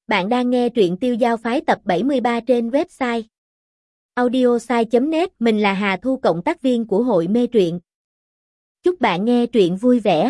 Bạn đang nghe truyện Tiêu Giao Phái tập 73 trên website audiosai.net. Mình là Hà Thu, cộng tác viên của hội mê truyện. Chúc bạn nghe truyện vui vẻ.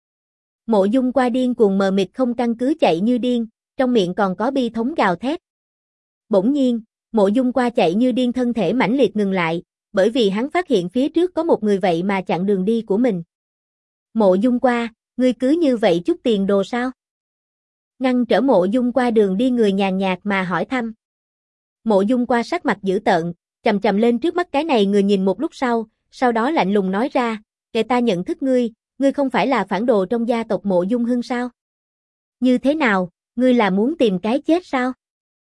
Mộ Dung Qua điên cuồng mờ mịt không căn cứ chạy như điên, trong miệng còn có bi thống gào thét. Bỗng nhiên, Mộ Dung Qua chạy như điên, thân thể mãnh liệt ngừng lại, bởi vì hắn phát hiện phía trước có một người vậy mà chặn đường đi của mình. Mộ Dung Qua, ngươi cứ như vậy chút tiền đồ sao? Ngăn trở Mộ Dung Qua đường đi người nhàn nhạt mà hỏi thăm. Mộ Dung Qua sắc mặt dữ tợn, chằm chằm lên trước mắt cái này người nhìn một lúc sau đó lạnh lùng nói ra, kể ta nhận thức ngươi, ngươi không phải là phản đồ trong gia tộc Mộ Dung Hưng sao? Như thế nào, ngươi là muốn tìm cái chết sao?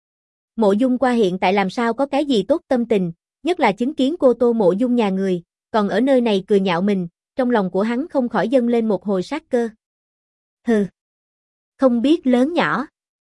Mộ Dung Qua hiện tại làm sao có cái gì tốt tâm tình, nhất là chứng kiến cô Tô Mộ Dung nhà người, còn ở nơi này cười nhạo mình, trong lòng của hắn không khỏi dâng lên một hồi sát cơ. Hừ. Không biết lớn nhỏ.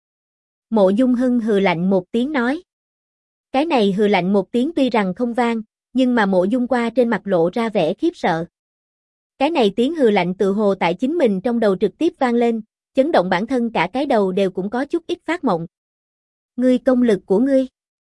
Mộ Dung Hưng hừ lạnh một tiếng nói. Cái này hừ lạnh một tiếng tuy rằng không vang, nhưng mà Mộ Dung Qua trên mặt lộ ra vẻ khiếp sợ. Cái này tiếng hừ lạnh tự hồ tại chính mình trong đầu trực tiếp vang lên, chấn động bản thân cả cái đầu đều cũng có chút ít phát mộng. Ngươi, công lực của ngươi.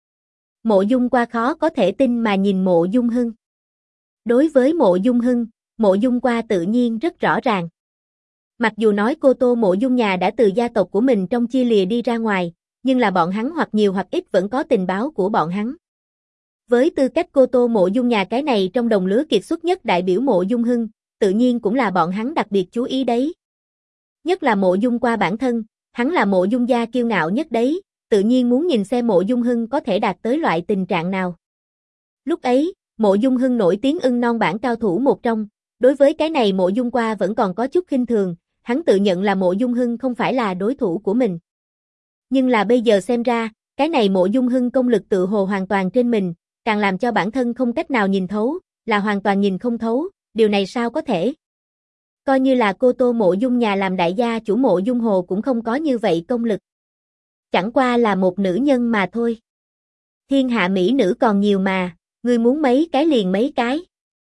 Mộ Dung Qua khó có thể tin mà nhìn Mộ Dung Hưng. Đối với Mộ Dung Hưng, Mộ Dung Qua tự nhiên rất rõ ràng. Mặc dù nói cô Tô Mộ Dung nhà đã từ gia tộc của mình trong chia lìa đi ra ngoài, nhưng là bọn hắn hoặc nhiều hoặc ít vẫn có tình báo của bọn hắn. Với tư cách cô Tô Mộ Dung nhà cái này trong đồng lứa kiệt xuất nhất đại biểu Mộ Dung Hưng, tự nhiên cũng là bọn hắn đặc biệt chú ý đấy. Nhất là Mộ Dung Qua bản thân, hắn là Mộ Dung gia kiêu ngạo nhất đấy, tự nhiên muốn nhìn xem Mộ Dung Hưng có thể đạt tới loại tình trạng nào. Lúc ấy, Mộ Dung Hưng nổi tiếng ưng non bảng cao thủ một trong, đối với cái này Mộ Dung Qua vẫn còn có chút khinh thường. Hắn tự nhận là Mộ Dung Hưng không phải là đối thủ của mình. Nhưng là bây giờ xem ra, cái này Mộ Dung Hưng công lực tự hồ hoàn toàn trên mình, càng làm cho bản thân không cách nào nhìn thấu, là hoàn toàn nhìn không thấu, điều này sao có thể? Coi như là cô Tô Mộ Dung nhà làm đại gia chủ Mộ Dung Hồ cũng không có như vậy công lực. Chẳng qua là một nữ nhân mà thôi. Thiên hạ mỹ nữ còn nhiều mà, ngươi muốn mấy cái liền mấy cái.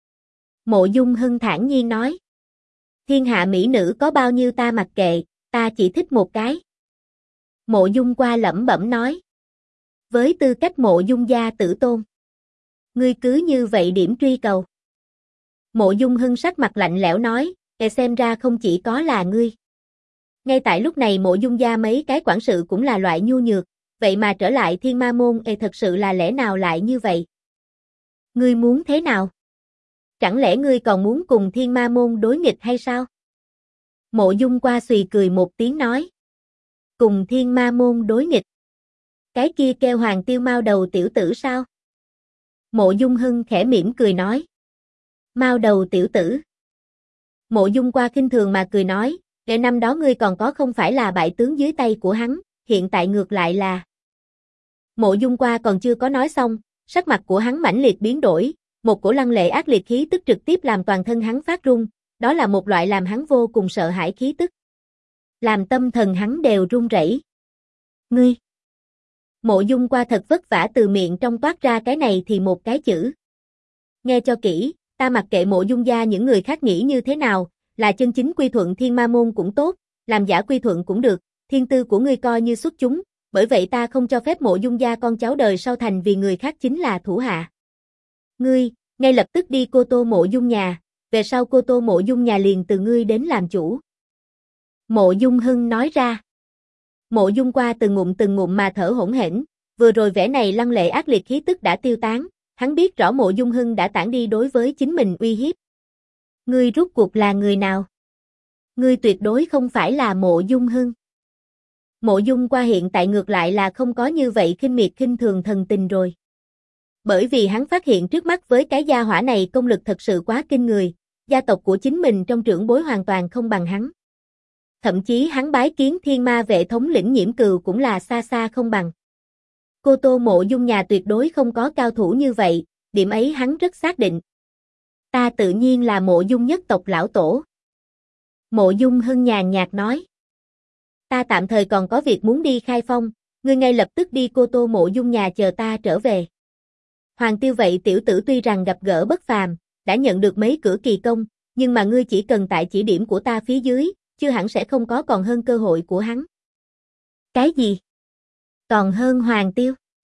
Mộ Dung Hưng thản nhiên nói. Thiên hạ mỹ nữ có bao nhiêu ta mặc kệ, ta chỉ thích một cái. Mộ Dung Qua lẩm bẩm nói. Với tư cách Mộ Dung gia tử tôn. Ngươi cứ như vậy điểm truy cầu. Mộ Dung Hưng sắc mặt lạnh lẽo nói, xem ra không chỉ có là ngươi. Ngay tại lúc này Mộ Dung gia mấy cái quản sự cũng là loại nhu nhược, vậy mà trở lại Thiên Ma môn, thật sự là lẽ nào lại như vậy? Ngươi muốn thế nào? Chẳng lẽ ngươi còn muốn cùng Thiên Ma môn đối nghịch hay sao? Mộ Dung Qua xùy cười một tiếng nói. Cùng Thiên Ma môn đối nghịch? Cái kia kêu Hoàng Tiêu Mao đầu tiểu tử sao? Mộ Dung Hưng khẽ mỉm cười nói. Mao đầu tiểu tử. Mộ Dung Qua khinh thường mà cười nói, để năm đó ngươi còn có không phải là bại tướng dưới tay của hắn, hiện tại ngược lại là. Mộ Dung Qua còn chưa có nói xong, sắc mặt của hắn mãnh liệt biến đổi. Một cổ lăng lệ ác liệt khí tức trực tiếp làm toàn thân hắn phát run, đó là một loại làm hắn vô cùng sợ hãi khí tức. Làm tâm thần hắn đều run rẩy. Ngươi! Mộ Dung Qua thật vất vả từ miệng trong toát ra cái này thì một cái chữ. Nghe cho kỹ, ta mặc kệ Mộ Dung gia những người khác nghĩ như thế nào, là chân chính quy thuận Thiên Ma môn cũng tốt, làm giả quy thuận cũng được, thiên tư của ngươi coi như xuất chúng, bởi vậy ta không cho phép Mộ Dung gia con cháu đời sau thành vì người khác chính là thủ hạ. Ngươi, ngay lập tức đi cô Tô Mộ Dung nhà, về sau cô Tô Mộ Dung nhà liền từ ngươi đến làm chủ. Mộ Dung Hưng nói ra. Mộ Dung Qua từng ngụm mà thở hổn hển, vừa rồi vẻ này lăng lệ ác liệt khí tức đã tiêu tán, hắn biết rõ Mộ Dung Hưng đã tản đi đối với chính mình uy hiếp. Ngươi rốt cuộc là người nào? Ngươi tuyệt đối không phải là Mộ Dung Hưng. Mộ Dung Qua hiện tại ngược lại là không có như vậy khinh miệt khinh thường thần tình rồi. Bởi vì hắn phát hiện trước mắt với cái gia hỏa này công lực thật sự quá kinh người, gia tộc của chính mình trong trưởng bối hoàn toàn không bằng hắn. Thậm chí hắn bái kiến Thiên Ma vệ thống lĩnh Nhiễm Cừu cũng là xa xa không bằng. Cô Tô Mộ Dung nhà tuyệt đối không có cao thủ như vậy, điểm ấy hắn rất xác định. Ta tự nhiên là Mộ Dung nhất tộc lão tổ. Mộ Dung Hưng nhàn nhạt nói. Ta tạm thời còn có việc muốn đi khai phong, ngươi ngay lập tức đi cô Tô Mộ Dung nhà chờ ta trở về. Hoàng Tiêu vậy tiểu tử tuy rằng gặp gỡ bất phàm, đã nhận được mấy cửa kỳ công, nhưng mà ngươi chỉ cần tại chỉ điểm của ta phía dưới, chưa hẳn sẽ không có còn hơn cơ hội của hắn. Cái gì? Còn hơn Hoàng Tiêu.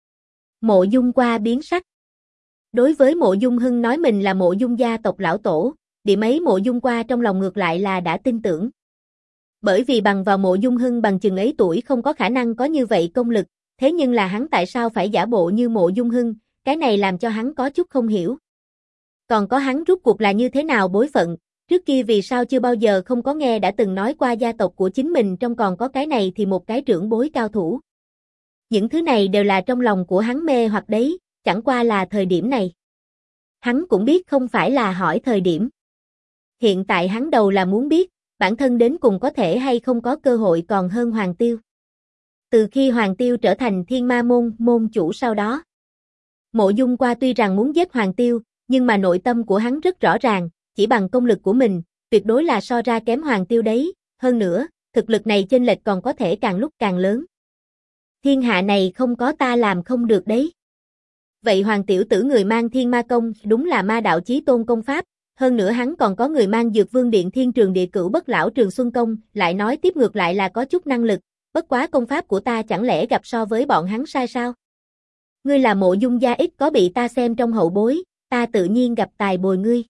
Mộ Dung Qua biến sắc. Đối với Mộ Dung Hưng nói mình là Mộ Dung gia tộc lão tổ, điểm ấy Mộ Dung Qua trong lòng ngược lại là đã tin tưởng. Bởi vì bằng vào Mộ Dung Hưng bằng chừng ấy tuổi không có khả năng có như vậy công lực, thế nhưng là hắn tại sao phải giả bộ như Mộ Dung Hưng, cái này làm cho hắn có chút không hiểu. Còn có hắn rút cuộc là như thế nào bối phận, trước kia vì sao chưa bao giờ không có nghe đã từng nói qua gia tộc của chính mình trong còn có cái này thì một cái trưởng bối cao thủ. Những thứ này đều là trong lòng của hắn mê hoặc đấy, chẳng qua là thời điểm này. Hắn cũng biết không phải là hỏi thời điểm. Hiện tại hắn đầu là muốn biết, bản thân đến cùng có thể hay không có cơ hội còn hơn Hoàng Tiêu. Từ khi Hoàng Tiêu trở thành Thiên Ma môn môn chủ sau đó, Mộ Dung Qua tuy rằng muốn giết Hoàng Tiêu, nhưng mà nội tâm của hắn rất rõ ràng, chỉ bằng công lực của mình, tuyệt đối là so ra kém Hoàng Tiêu đấy, hơn nữa, thực lực này chênh lệch còn có thể càng lúc càng lớn. Thiên hạ này không có ta làm không được đấy. Vậy Hoàng tiểu tử người mang Thiên Ma công, đúng là ma đạo chí tôn công pháp, hơn nữa hắn còn có người mang Dược Vương Điện Thiên Trường Địa Cửu Bất Lão Trường Xuân công, lại nói tiếp ngược lại là có chút năng lực, bất quá công pháp của ta chẳng lẽ gặp so với bọn hắn sai sao? Ngươi là Mộ Dung gia ít có bị ta xem trong hậu bối, ta tự nhiên gặp tài bồi ngươi.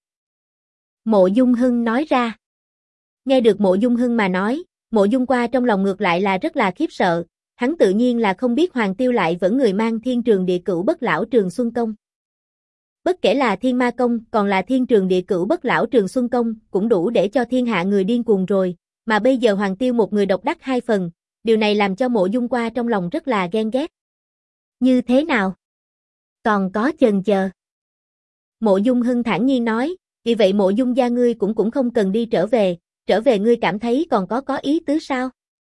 Mộ Dung Hưng nói ra. Nghe được Mộ Dung Hưng mà nói, Mộ Dung Qua trong lòng ngược lại là rất là khiếp sợ, hắn tự nhiên là không biết Hoàng Tiêu lại vẫn người mang Thiên Trường Địa Cửu Bất Lão Trường Xuân công. Bất kể là Thiên Ma công, còn là Thiên Trường Địa Cửu Bất Lão Trường Xuân công, cũng đủ để cho thiên hạ người điên cuồng rồi, mà bây giờ Hoàng Tiêu một người độc đắc hai phần, điều này làm cho Mộ Dung Qua trong lòng rất là ghen ghét. Như thế nào? Còn có chần chờ. Mộ Dung Hưng thản nhiên nói, vì vậy Mộ Dung gia ngươi cũng không cần đi trở về ngươi cảm thấy còn có ý tứ sao?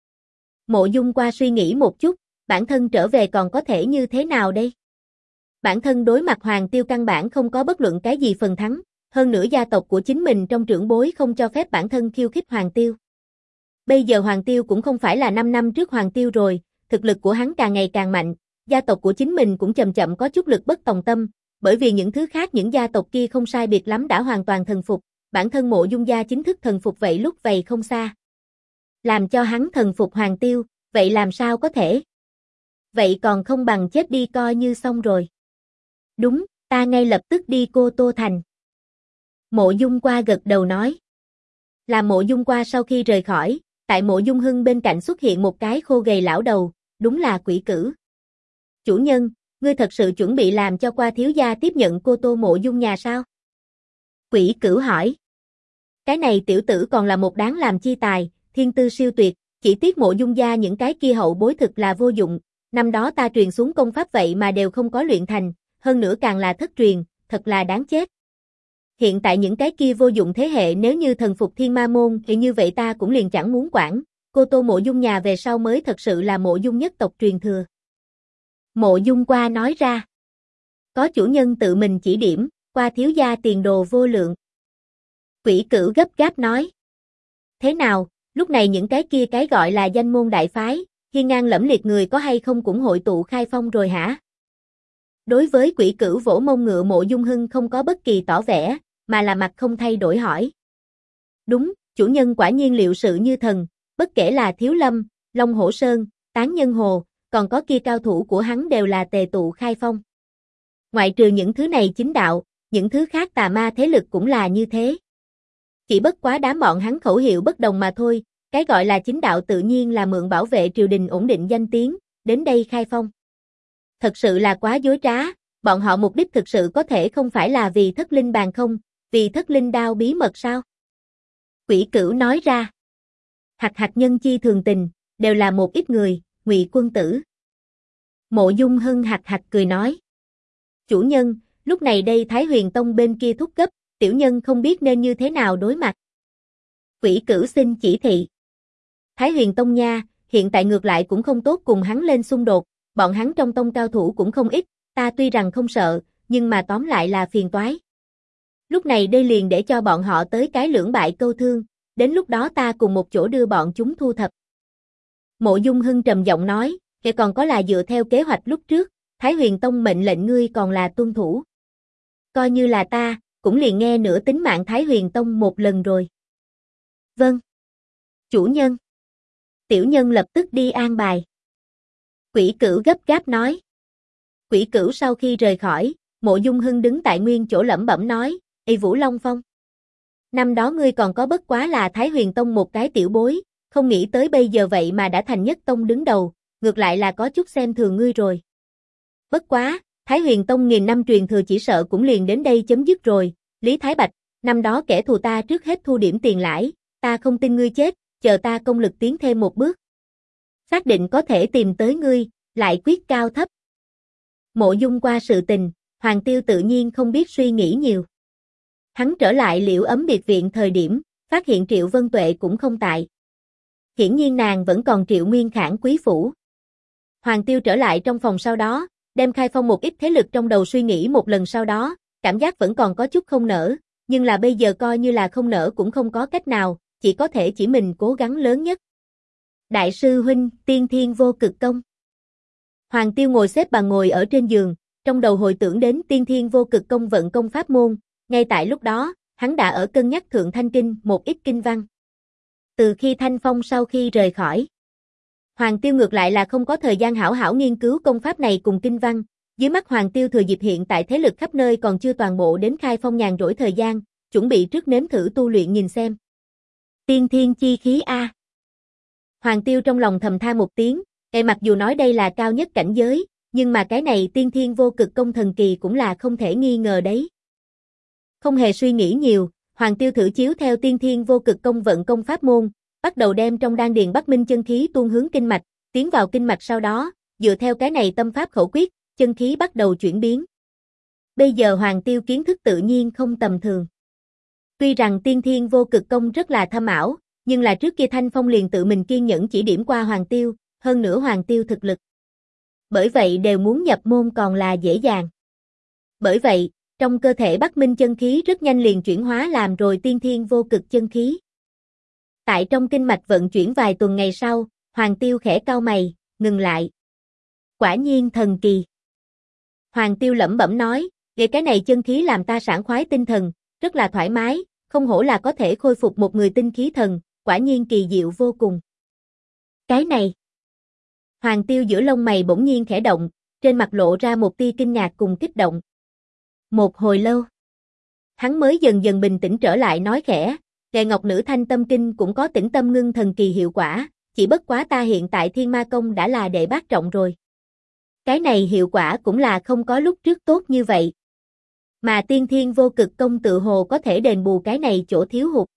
Mộ Dung Qua suy nghĩ một chút, bản thân trở về còn có thể như thế nào đây? Bản thân đối mặt Hoàng Tiêu căn bản không có bất luận cái gì phần thắng, hơn nữa gia tộc của chính mình trong trưởng bối không cho phép bản thân khiêu khích Hoàng Tiêu. Bây giờ Hoàng Tiêu cũng không phải là 5 năm trước Hoàng Tiêu rồi, thực lực của hắn càng ngày càng mạnh, gia tộc của chính mình cũng chậm chậm có chút lực bất tòng tâm, bởi vì những thứ khác những gia tộc kia không sai biệt lắm đã hoàn toàn thần phục, bản thân Mộ Dung gia chính thức thần phục vậy lúc vậy không xa. Làm cho hắn thần phục Hoàng Tiêu, vậy làm sao có thể? Vậy còn không bằng chết đi coi như xong rồi. Đúng, ta ngay lập tức đi Cô Tô Thành. Mộ Dung Qua gật đầu nói. Là Mộ Dung Qua sau khi rời khỏi, tại Mộ Dung Hưng bên cạnh xuất hiện một cái khô gầy lão đầu, đúng là Quỷ Cử. Chủ nhân, ngươi thật sự chuẩn bị làm cho Qua thiếu gia tiếp nhận Cô Tô Mộ Dung nhà sao? Quỷ Cử hỏi. Cái này tiểu tử còn là một đáng làm chi tài, thiên tư siêu tuyệt, chỉ tiếc Mộ Dung gia những cái kia hậu bối thực là vô dụng, năm đó ta truyền xuống công pháp vậy mà đều không có luyện thành, hơn nữa càng là thất truyền, thật là đáng chết. Hiện tại những cái kia vô dụng thế hệ nếu như thần phục Thiên Ma môn thì như vậy ta cũng liền chẳng muốn quản, Cô Tô Mộ Dung nhà về sau mới thật sự là Mộ Dung nhất tộc truyền thừa. Mộ Dung Qua nói ra. Có chủ nhân tự mình chỉ điểm, Qua thiếu gia tiền đồ vô lượng. Quỷ Cửu gấp gáp nói. Thế nào, lúc này những cái kia cái gọi là danh môn đại phái, hiên ngang lẫm liệt người có hay không cũng hội tụ khai phong rồi hả? Đối với Quỷ Cửu vỗ mông ngựa Mộ Dung Hưng không có bất kỳ tỏ vẻ, mà là mặt không thay đổi hỏi. Đúng, chủ nhân quả nhiên liệu sự như thần, bất kể là Thiếu Lâm, Long Hổ Sơn, Tán Nhân Hồ, còn có kia cao thủ của hắn đều là tề tụ khai phong. Ngoại trừ những thứ này chính đạo, những thứ khác tà ma thế lực cũng là như thế. Chỉ bất quá đám bọn hắn khẩu hiệu bất đồng mà thôi, cái gọi là chính đạo tự nhiên là mượn bảo vệ triều đình ổn định danh tiếng, đến đây khai phong. Thật sự là quá dối trá, bọn họ mục đích thực sự có thể không phải là vì Thất Linh bàn không, vì Thất Linh đao bí mật sao? Quỷ Cửu nói ra. Hạch hạch nhân chi thường tình, đều là một ít người, Ngụy quân tử. Mộ Dung Hưng hạch hạch cười nói. Chủ nhân, lúc này đây Thái Huyền Tông bên kia thúc gấp, tiểu nhân không biết nên như thế nào đối mặt. Quỷ Cửu xin chỉ thị. Thái Huyền Tông nha, hiện tại ngược lại cũng không tốt cùng hắn lên xung đột, bọn hắn trong tông cao thủ cũng không ít, ta tuy rằng không sợ, nhưng mà tóm lại là phiền toái. Lúc này đây liền để cho bọn họ tới cái lưỡng bại câu thương, đến lúc đó ta cùng một chỗ đưa bọn chúng thu thập. Mộ Dung Hưng trầm giọng nói, kể còn có là dựa theo kế hoạch lúc trước, Thái Huyền Tông mệnh lệnh ngươi còn là tuân thủ. Coi như là ta, cũng liền nghe nửa tính mạng Thái Huyền Tông một lần rồi. Vâng. Chủ nhân. Tiểu nhân lập tức đi an bài. Quỷ Cửu gấp gáp nói. Quỷ Cửu sau khi rời khỏi, Mộ Dung Hưng đứng tại nguyên chỗ lẩm bẩm nói, Ê Vũ Long Phong. Năm đó ngươi còn có bất quá là Thái Huyền Tông một cái tiểu bối, không nghĩ tới bây giờ vậy mà đã thành nhất tông đứng đầu, ngược lại là có chút xem thường ngươi rồi. Bất quá, Thái Huyền Tông nghìn năm truyền thừa chỉ sợ cũng liền đến đây chấm dứt rồi, Lý Thái Bạch, năm đó kẻ thù ta trước hết thu điểm tiền lãi, ta không tin ngươi chết, chờ ta công lực tiến thêm một bước. Xác định có thể tìm tới ngươi, lại quyết cao thấp. Mộ Dung qua sự tình, Hoàng Tiêu tự nhiên không biết suy nghĩ nhiều. Hắn trở lại Liễu Ấm biệt viện thời điểm, phát hiện Triệu Vân Tuệ cũng không tại. Hiển nhiên nàng vẫn còn Triệu Nguyên Khảng quý phủ. Hoàng Tiêu trở lại trong phòng sau đó, đem khai phong một ít thế lực trong đầu suy nghĩ một lần sau đó, cảm giác vẫn còn có chút không nỡ, nhưng là bây giờ coi như là không nỡ cũng không có cách nào, chỉ có thể chỉ mình cố gắng lớn nhất. Đại sư huynh, tiên thiên vô cực công. Hoàng Tiêu ngồi xếp bằng ngồi ở trên giường, trong đầu hồi tưởng đến tiên thiên vô cực công vận công pháp môn, ngay tại lúc đó, hắn đã ở cân nhắc Thượng Thanh Kinh một ít kinh văn. Từ khi Thanh Phong sau khi rời khỏi, Hoàng Tiêu ngược lại là không có thời gian hảo hảo nghiên cứu công pháp này cùng kinh văn, dưới mắt Hoàng Tiêu thừa dịp hiện tại thế lực khắp nơi còn chưa toàn bộ đến khai phong nhàn rỗi thời gian, chuẩn bị trước nếm thử tu luyện nhìn xem. Tiên thiên chi khí A. Hoàng Tiêu trong lòng thầm than một tiếng, mặc dù nói đây là cao nhất cảnh giới, nhưng mà cái này tiên thiên vô cực công thần kỳ cũng là không thể nghi ngờ đấy. Không hề suy nghĩ nhiều, Hoàng Tiêu thử chiếu theo tiên thiên vô cực công vận công pháp môn, bắt đầu đem trong đan điền Bắc Minh chân khí tuôn hướng kinh mạch, tiến vào kinh mạch sau đó, dựa theo cái này tâm pháp khẩu quyết, chân khí bắt đầu chuyển biến. Bây giờ Hoàng Tiêu kiến thức tự nhiên không tầm thường. Tuy rằng tiên thiên vô cực công rất là thâm ảo, nhưng là trước kia Thanh Phong liền tự mình kiên nhẫn chỉ điểm qua Hoàng Tiêu, hơn nữa Hoàng Tiêu thực lực. Bởi vậy đều muốn nhập môn còn là dễ dàng. Bởi vậy, trong cơ thể Bắc Minh chân khí rất nhanh liền chuyển hóa làm rồi tiên thiên vô cực chân khí. Tại trong kinh mạch vận chuyển vài tuần ngày sau, Hoàng Tiêu khẽ cau mày, ngừng lại. Quả nhiên thần kỳ. Hoàng Tiêu lẩm bẩm nói, cái này chân khí làm ta sảng khoái tinh thần, rất là thoải mái, không hổ là có thể khôi phục một người tinh khí thần, quả nhiên kỳ diệu vô cùng. Cái này. Hoàng Tiêu giữa lông mày bỗng nhiên khẽ động, trên mặt lộ ra một tia kinh ngạc cùng kích động. Một hồi lâu, hắn mới dần dần bình tĩnh trở lại nói khẽ, Đệ Ngọc Nữ Thanh Tâm Kinh cũng có tĩnh tâm ngưng thần kỳ hiệu quả, chỉ bất quá ta hiện tại Thiên Ma Công đã là đệ bát trọng rồi. Cái này hiệu quả cũng là không có lúc trước tốt như vậy. Mà tiên thiên vô cực công tự hồ có thể đền bù cái này chỗ thiếu hụt.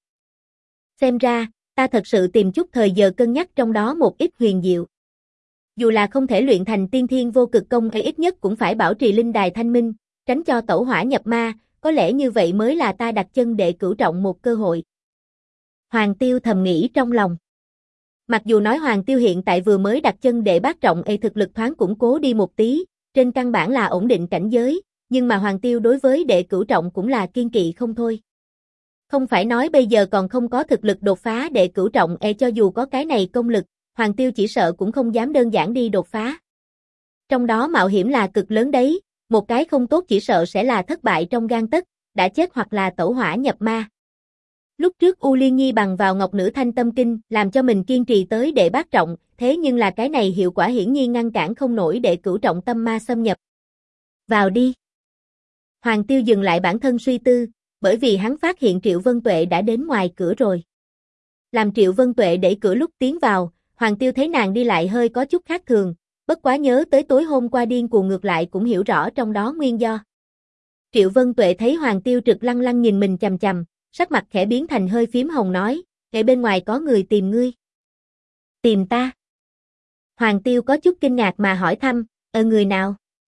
Xem ra, ta thật sự tìm chút thời giờ cân nhắc trong đó một ít huyền diệu. Dù là không thể luyện thành tiên thiên vô cực công hay ít nhất cũng phải bảo trì linh đài thanh minh, tránh cho tẩu hỏa nhập ma, có lẽ như vậy mới là ta đặt chân đệ cửu trọng một cơ hội. Hoàng Tiêu thầm nghĩ trong lòng. Mặc dù nói Hoàng Tiêu hiện tại vừa mới đặt chân đệ bát trọng thực lực thoáng củng cố đi một tí, trên căn bản là ổn định cảnh giới, nhưng mà Hoàng Tiêu đối với đệ cửu trọng cũng là kiên kỵ không thôi. Không phải nói bây giờ còn không có thực lực đột phá đệ cửu trọng cho dù có cái này công lực, Hoàng Tiêu chỉ sợ cũng không dám đơn giản đi đột phá. Trong đó mạo hiểm là cực lớn đấy, một cái không tốt chỉ sợ sẽ là thất bại trong gang tấc, đã chết hoặc là tẩu hỏa nhập ma. Lúc trước U Liên Nhi bằng vào Ngọc Nữ Thanh Tâm Kinh làm cho mình kiên trì tới đệ bát trọng, thế nhưng là cái này hiệu quả hiển nhiên ngăn cản không nổi đệ cửu trọng tâm ma xâm nhập. Vào đi. Hoàng Tiêu dừng lại bản thân suy tư, bởi vì hắn phát hiện Triệu Vân Tuệ đã đến ngoài cửa rồi. Làm Triệu Vân Tuệ đẩy cửa lúc tiến vào, Hoàng Tiêu thấy nàng đi lại hơi có chút khác thường, bất quá nhớ tới tối hôm qua điên cuồng ngược lại cũng hiểu rõ trong đó nguyên do. Triệu Vân Tuệ thấy Hoàng Tiêu trực lăng lăng nhìn mình chằm chằm, sắc mặt khẽ biến thành hơi phím hồng nói, ngay bên ngoài có người tìm ngươi. Tìm ta? Hoàng Tiêu có chút kinh ngạc mà hỏi thăm, người nào?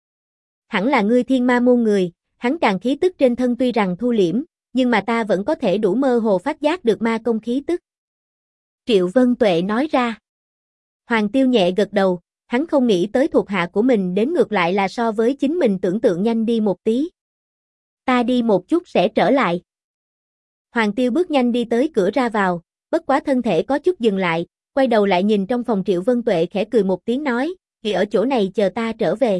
Hẳn là ngươi Thiên Ma môn người, hắn càng khí tức trên thân tuy rằng thu liễm, nhưng mà ta vẫn có thể đủ mơ hồ phát giác được ma công khí tức. Triệu Vân Tuệ nói ra. Hoàng Tiêu nhẹ gật đầu, hắn không nghĩ tới thuộc hạ của mình đến ngược lại là so với chính mình tưởng tượng nhanh đi một tí. Ta đi một chút sẽ trở lại. Hoàng Tiêu bước nhanh đi tới cửa ra vào, bất quá thân thể có chút dừng lại, quay đầu lại nhìn trong phòng Triệu Vân Tuệ khẽ cười một tiếng nói, thì ở chỗ này chờ ta trở về.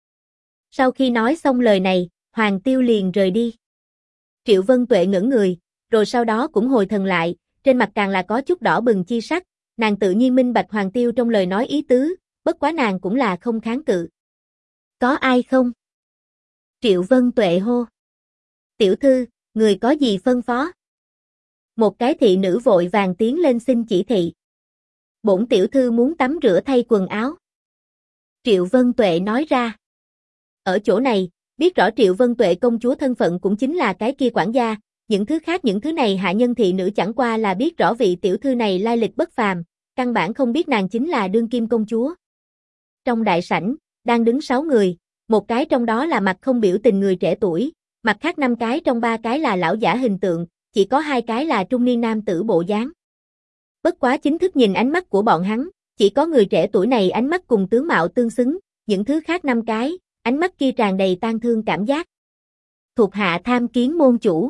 Sau khi nói xong lời này, Hoàng Tiêu liền rời đi. Triệu Vân Tuệ ngẩn người, rồi sau đó cũng hồi thần lại, trên mặt càng là có chút đỏ bừng chi sắc, nàng tự nhiên minh bạch Hoàng Tiêu trong lời nói ý tứ, bất quá nàng cũng là không kháng cự. Có ai không? Triệu Vân Tuệ hô. Tiểu thư, người có gì phân phó? Một cái thị nữ vội vàng tiến lên xin chỉ thị. Bổn tiểu thư muốn tắm rửa thay quần áo. Triệu Vân Tuệ nói ra. Ở chỗ này, biết rõ Triệu Vân Tuệ công chúa thân phận cũng chính là cái kia quản gia, những thứ khác những thứ này hạ nhân thị nữ chẳng qua là biết rõ vị tiểu thư này lai lịch bất phàm, căn bản không biết nàng chính là đương kim công chúa. Trong đại sảnh, đang đứng 6 người, một cái trong đó là mặt không biểu tình người trẻ tuổi, mặt khác 5 cái trong 3 cái là lão giả hình tượng, chỉ có 2 cái là trung niên nam tử bộ dáng. Bất quá chính thức nhìn ánh mắt của bọn hắn, chỉ có người trẻ tuổi này ánh mắt cùng tướng mạo tương xứng, những thứ khác 5 cái, ánh mắt kia tràn đầy tang thương cảm giác. Thuộc hạ tham kiến môn chủ.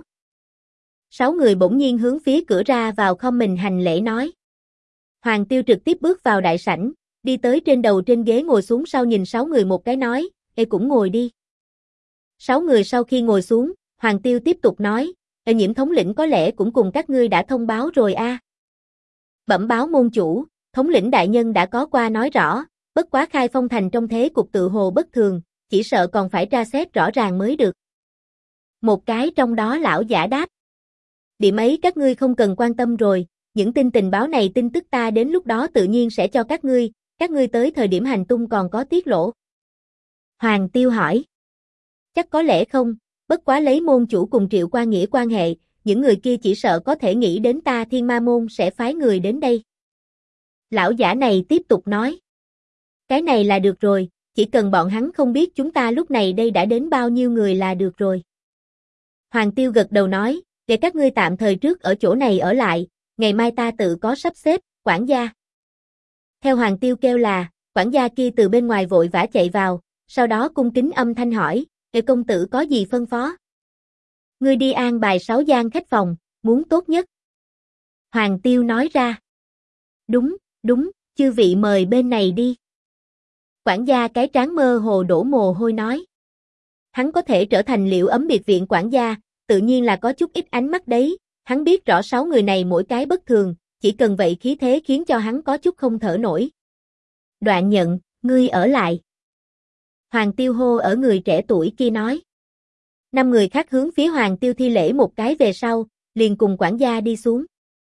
6 người bỗng nhiên hướng phía cửa ra vào không mình hành lễ nói. Hoàng Tiêu trực tiếp bước vào đại sảnh, đi tới trên đầu trên ghế ngồi xuống sau nhìn 6 người một cái nói, "Ê cũng ngồi đi." 6 người sau khi ngồi xuống, Hoàng Tiêu tiếp tục nói, "Ê Nhiễm thống lĩnh có lẽ cũng cùng các ngươi đã thông báo rồi a." Bẩm báo môn chủ, thống lĩnh đại nhân đã có qua nói rõ, bất quá Khai Phong thành trong thế cục tự hồ bất thường, chỉ sợ còn phải tra xét rõ ràng mới được. Một cái trong đó lão giả đáp. Điểm ấy các ngươi không cần quan tâm rồi, những tình báo này tin tức ta đến lúc đó tự nhiên sẽ cho các ngươi tới thời điểm hành tung còn có tiết lộ. Hoàng Tiêu hỏi. Chắc có lẽ không, bất quá lấy môn chủ cùng Triệu Qua Nghĩa quan hệ, những người kia chỉ sợ có thể nghĩ đến ta Thiên Ma môn sẽ phái người đến đây. Lão giả này tiếp tục nói. Cái này là được rồi, chỉ cần bọn hắn không biết chúng ta lúc này đây đã đến bao nhiêu người là được rồi. Hoàng Tiêu gật đầu nói, để các ngươi tạm thời trước ở chỗ này ở lại, ngày mai ta tự có sắp xếp, quản gia. Theo Hoàng Tiêu kêu là, quản gia kia từ bên ngoài vội vã chạy vào, sau đó cung kính âm thanh hỏi, công tử có gì phân phó? Ngươi đi an bài 6 gian khách phòng, muốn tốt nhất. Hoàng Tiêu nói ra. Đúng, chư vị mời bên này đi. Quản gia cái trán mơ hồ đổ mồ hôi nói. Hắn có thể trở thành Liễu Ấm biệt viện quản gia, tự nhiên là có chút ít ánh mắt đấy, hắn biết rõ 6 người này mỗi cái bất thường, chỉ cần vậy khí thế khiến cho hắn có chút không thở nổi. Đoạn Nhận, ngươi ở lại. Hoàng Tiêu hô ở người trẻ tuổi kia nói. 5 người khác hướng phía Hoàng Tiêu thi lễ một cái về sau, liền cùng quản gia đi xuống.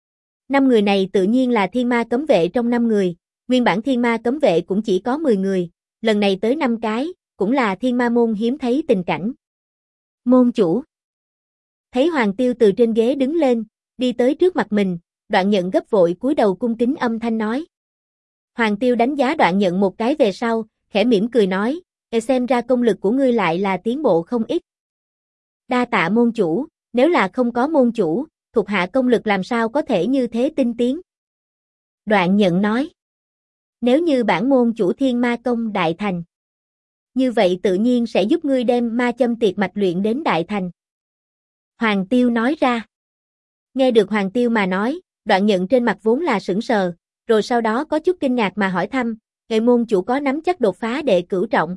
5 người này tự nhiên là thiên ma cấm vệ trong 5 người, nguyên bản thiên ma cấm vệ cũng chỉ có 10 người, lần này tới 5 cái, cũng là thiên ma môn hiếm thấy tình cảnh. Môn chủ. Thấy Hoàng Tiêu từ trên ghế đứng lên, đi tới trước mặt mình, Đoạn Nhận gấp vội cúi đầu cung kính âm thanh nói. Hoàng Tiêu đánh giá Đoạn Nhận một cái về sau, khẽ mỉm cười nói, xem ra công lực của ngươi lại là tiến bộ không ít. Đa tạ môn chủ, nếu là không có môn chủ, thuộc hạ công lực làm sao có thể như thế tinh tiến. Đoạn Nhận nói. Nếu như bản môn chủ thiên ma công đại thành, như vậy tự nhiên sẽ giúp ngươi đem ma châm tiệt mạch luyện đến đại thành. Hoàng Tiêu nói ra. Nghe được Hoàng Tiêu mà nói, Đoạn Nhận trên mặt vốn là sững sờ, rồi sau đó có chút kinh ngạc mà hỏi thăm, nghệ môn chủ có nắm chắc đột phá đệ cửu trọng.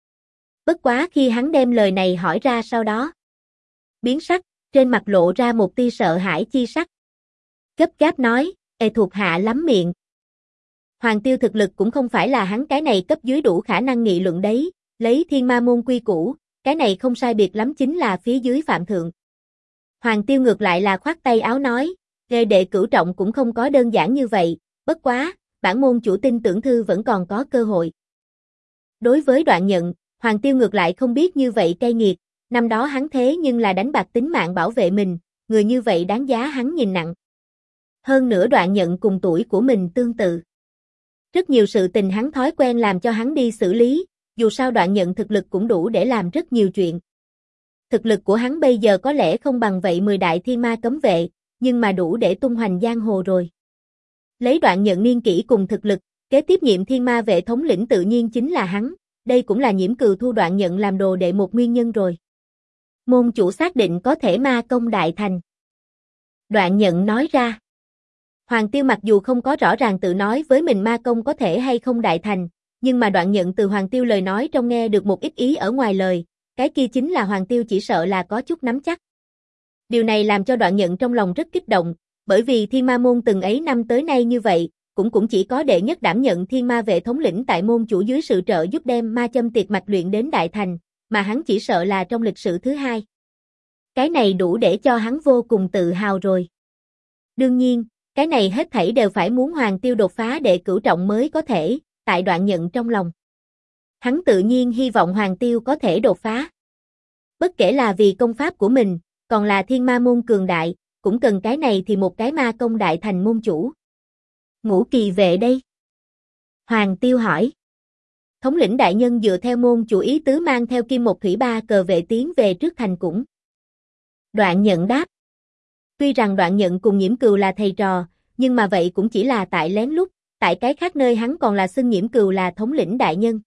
Bất quá khi hắn đem lời này hỏi ra sau đó, biến sắc, trên mặt lộ ra một tia sợ hãi chi sắc. Gấp gáp nói, thuộc hạ lắm miệng. Hoàng Tiêu thực lực cũng không phải là hắn cái này cấp dưới đủ khả năng nghị luận đấy, lấy thiên ma môn quy củ, cái này không sai biệt lắm chính là phía dưới phạm thượng. Hoàng Tiêu ngược lại là khoát tay áo nói, đệ cửu trọng cũng không có đơn giản như vậy, bất quá, bản môn chủ tin tưởng thư vẫn còn có cơ hội. Đối với Đoạn Nhận, Hoàng Tiêu ngược lại không biết như vậy cay nghiệt, năm đó hắn thế nhưng là đánh bạc tính mạng bảo vệ mình, người như vậy đáng giá hắn nhìn nặng. Hơn nữa Đoạn Nhận cùng tuổi của mình tương tự. Rất nhiều sự tình hắn thói quen làm cho hắn đi xử lý, dù sao Đoạn Nhận thực lực cũng đủ để làm rất nhiều chuyện. Thực lực của hắn bây giờ có lẽ không bằng vậy 10 đại thiên ma cấm vệ, nhưng mà đủ để tung hoành giang hồ rồi. Lấy Đoạn Nhận niên kỷ cùng thực lực, kế tiếp nhiệm thiên ma vệ thống lĩnh tự nhiên chính là hắn, đây cũng là Nhiễm Cừu thu Đoạn Nhận làm đồ đệ một nguyên nhân rồi. Môn chủ xác định có thể ma công đại thành. Đoạn Nhận nói ra. Hoàng Tiêu mặc dù không có rõ ràng tự nói với mình ma công có thể hay không đại thành, nhưng mà Đoạn Nhận từ Hoàng Tiêu lời nói trong nghe được một ít ý ở ngoài lời, cái kia chính là Hoàng Tiêu chỉ sợ là có chút nắm chắc. Điều này làm cho Đoạn Nhận trong lòng rất kích động, bởi vì thiên ma môn từng ấy năm tới nay như vậy, cũng chỉ có đệ nhất đảm nhận thiên ma vệ thống lĩnh tại môn chủ dưới sự trợ giúp đem ma châm tiệt mạch luyện đến đại thành, mà hắn chỉ sợ là trong lịch sử thứ hai. Cái này đủ để cho hắn vô cùng tự hào rồi. Đương nhiên, cái này hết thảy đều phải muốn Hoàng Tiêu đột phá đệ cửu trọng mới có thể, tại Đoạn Nhận trong lòng. Hắn tự nhiên hy vọng Hoàng Tiêu có thể đột phá. Bất kể là vì công pháp của mình, còn là thiên ma môn cường đại, cũng cần cái này thì một cái ma công đại thành môn chủ. Ngũ kỳ vệ đây? Hoàng Tiêu hỏi. Thống lĩnh đại nhân dựa theo môn chủ ý tứ mang theo kim một thủy ba cờ vệ tiến về trước thành cũng. Đoạn Nhận đáp. Tuy rằng Đoạn Nhận cùng Nhiễm Cừu là thầy trò, nhưng mà vậy cũng chỉ là tại lén lút, tại cái khác nơi hắn còn là xưng Nhiễm Cừu là thống lĩnh đại nhân.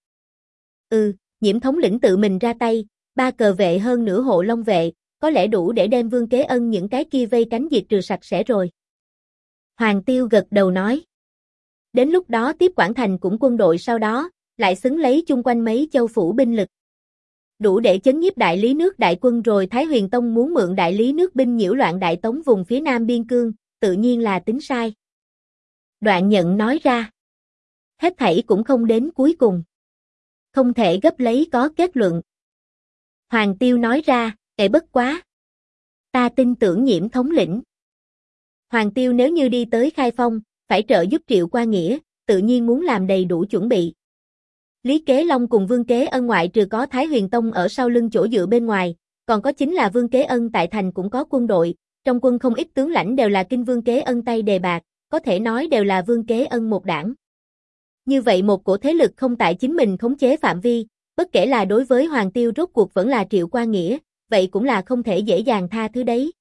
Nhiễm thống lĩnh tự mình ra tay, ba cờ vệ hơn nửa hộ long vệ, có lẽ đủ để đem Vương Kế Ân những cái kia vây cánh diệt trừ sạch sẽ rồi. Hoàng Tiêu gật đầu nói. Đến lúc đó tiếp quản thành cũng quân đội sau đó, lại xứng lấy chung quanh mấy châu phủ binh lực. Đủ để chấn nhiếp đại lý nước đại quân rồi. Thái Huyền Tông muốn mượn đại lý nước binh nhiễu loạn Đại Tống vùng phía nam biên cương, tự nhiên là tính sai. Đoạn Nhận nói ra. Hết thảy cũng không đến cuối cùng. Không thể gấp lấy có kết luận. Hoàng Tiêu nói ra, bất quá. Ta tin tưởng Nhiễm thống lĩnh. Hoàng Tiêu nếu như đi tới Khai Phong, phải trợ giúp Triệu Qua Nghĩa, tự nhiên muốn làm đầy đủ chuẩn bị. Lý Kế Long cùng Vương Kế Ân ngoại trừ có Thái Huyền Tông ở sau lưng chỗ dựa bên ngoài, còn có chính là Vương Kế Ân tại thành cũng có quân đội, trong quân không ít tướng lãnh đều là kinh Vương Kế Ân tay đề bạc, có thể nói đều là Vương Kế Ân một đảng. Như vậy một cổ thế lực không tại chính mình khống chế phạm vi, bất kể là đối với Hoàng Tiêu rốt cuộc vẫn là Triệu Qua Nghĩa, vậy cũng là không thể dễ dàng tha thứ đấy.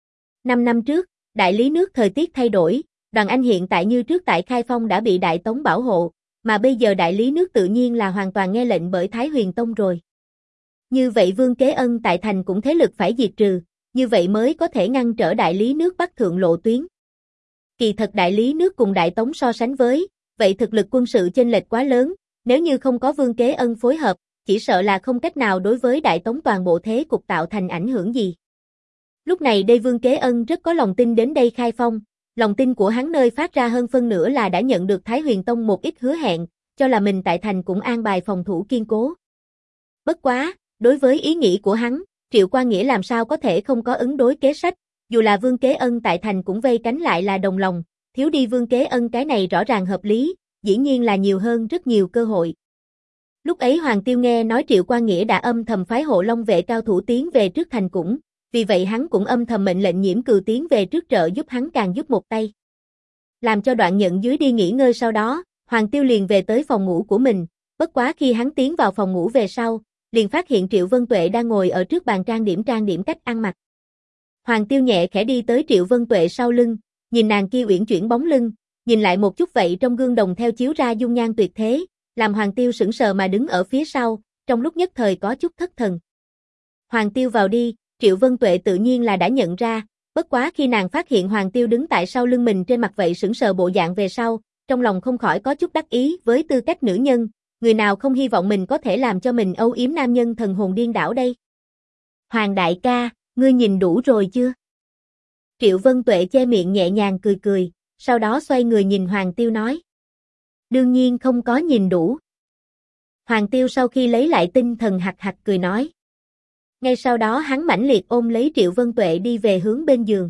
5 năm trước, đại lý nước thời tiết thay đổi, Đoàn Anh hiện tại như trước tại Khai Phong đã bị Đại Tống bảo hộ, mà bây giờ đại lý nước tự nhiên là hoàn toàn nghe lệnh bởi Thái Huyền Tông rồi. Như vậy Vương Kế Ân tại thành cũng thế lực phải diệt trừ, như vậy mới có thể ngăn trở đại lý nước bắc thượng lộ tuyến. Kỳ thật đại lý nước cùng Đại Tống so sánh với, vậy thực lực quân sự chênh lệch quá lớn, nếu như không có Vương Kế Ân phối hợp, chỉ sợ là không cách nào đối với Đại Tống toàn bộ thế cục tạo thành ảnh hưởng gì. Lúc này đây Vương Kế Ân rất có lòng tin đến đây Khai Phong, lòng tin của hắn nơi phát ra hơn phân nửa là đã nhận được Thái Huyền Tông một ít hứa hẹn, cho là mình tại thành cũng an bài phòng thủ kiên cố. Bất quá, đối với ý nghĩ của hắn, Triệu Qua Nghĩa làm sao có thể không có ứng đối kế sách, dù là Vương Kế Ân tại thành cũng vây cánh lại là đồng lòng, thiếu đi Vương Kế Ân cái này rõ ràng hợp lý, dĩ nhiên là nhiều hơn rất nhiều cơ hội. Lúc ấy Hoàng Tiêu nghe nói Triệu Qua Nghĩa đã âm thầm phái hộ long vệ cao thủ tiến về trước thành cũng, vì vậy hắn cũng âm thầm mệnh lệnh Nhiễm Cừu tiến về trước trợ giúp hắn càng giúp một tay. Làm cho Đoạn Nhận dưới đi nghỉ ngơi sau đó, Hoàng Tiêu liền về tới phòng ngủ của mình, bất quá khi hắn tiến vào phòng ngủ về sau, liền phát hiện Triệu Vân Tuệ đang ngồi ở trước bàn trang điểm cách ăn mặc. Hoàng Tiêu nhẹ khẽ đi tới Triệu Vân Tuệ sau lưng, nhìn nàng kia uyển chuyển bóng lưng, nhìn lại một chút vậy trong gương đồng theo chiếu ra dung nhan tuyệt thế, làm Hoàng Tiêu sững sờ mà đứng ở phía sau, trong lúc nhất thời có chút thất thần. Hoàng Tiêu vào đi, Triệu Vân Tuệ tự nhiên là đã nhận ra, bất quá khi nàng phát hiện Hoàng Tiêu đứng tại sau lưng mình trên mặt vậy sững sờ bộ dạng về sau, trong lòng không khỏi có chút đắc ý với tư cách nữ nhân, người nào không hy vọng mình có thể làm cho mình âu yếm nam nhân thần hồn điên đảo đây. Hoàng đại ca, ngươi nhìn đủ rồi chưa? Triệu Vân Tuệ che miệng nhẹ nhàng cười cười, sau đó xoay người nhìn Hoàng Tiêu nói. Đương nhiên không có nhìn đủ. Hoàng Tiêu sau khi lấy lại tinh thần hặc hặc cười nói. Ngay sau đó hắn mãnh liệt ôm lấy Triệu Vân Tuệ đi về hướng bên giường.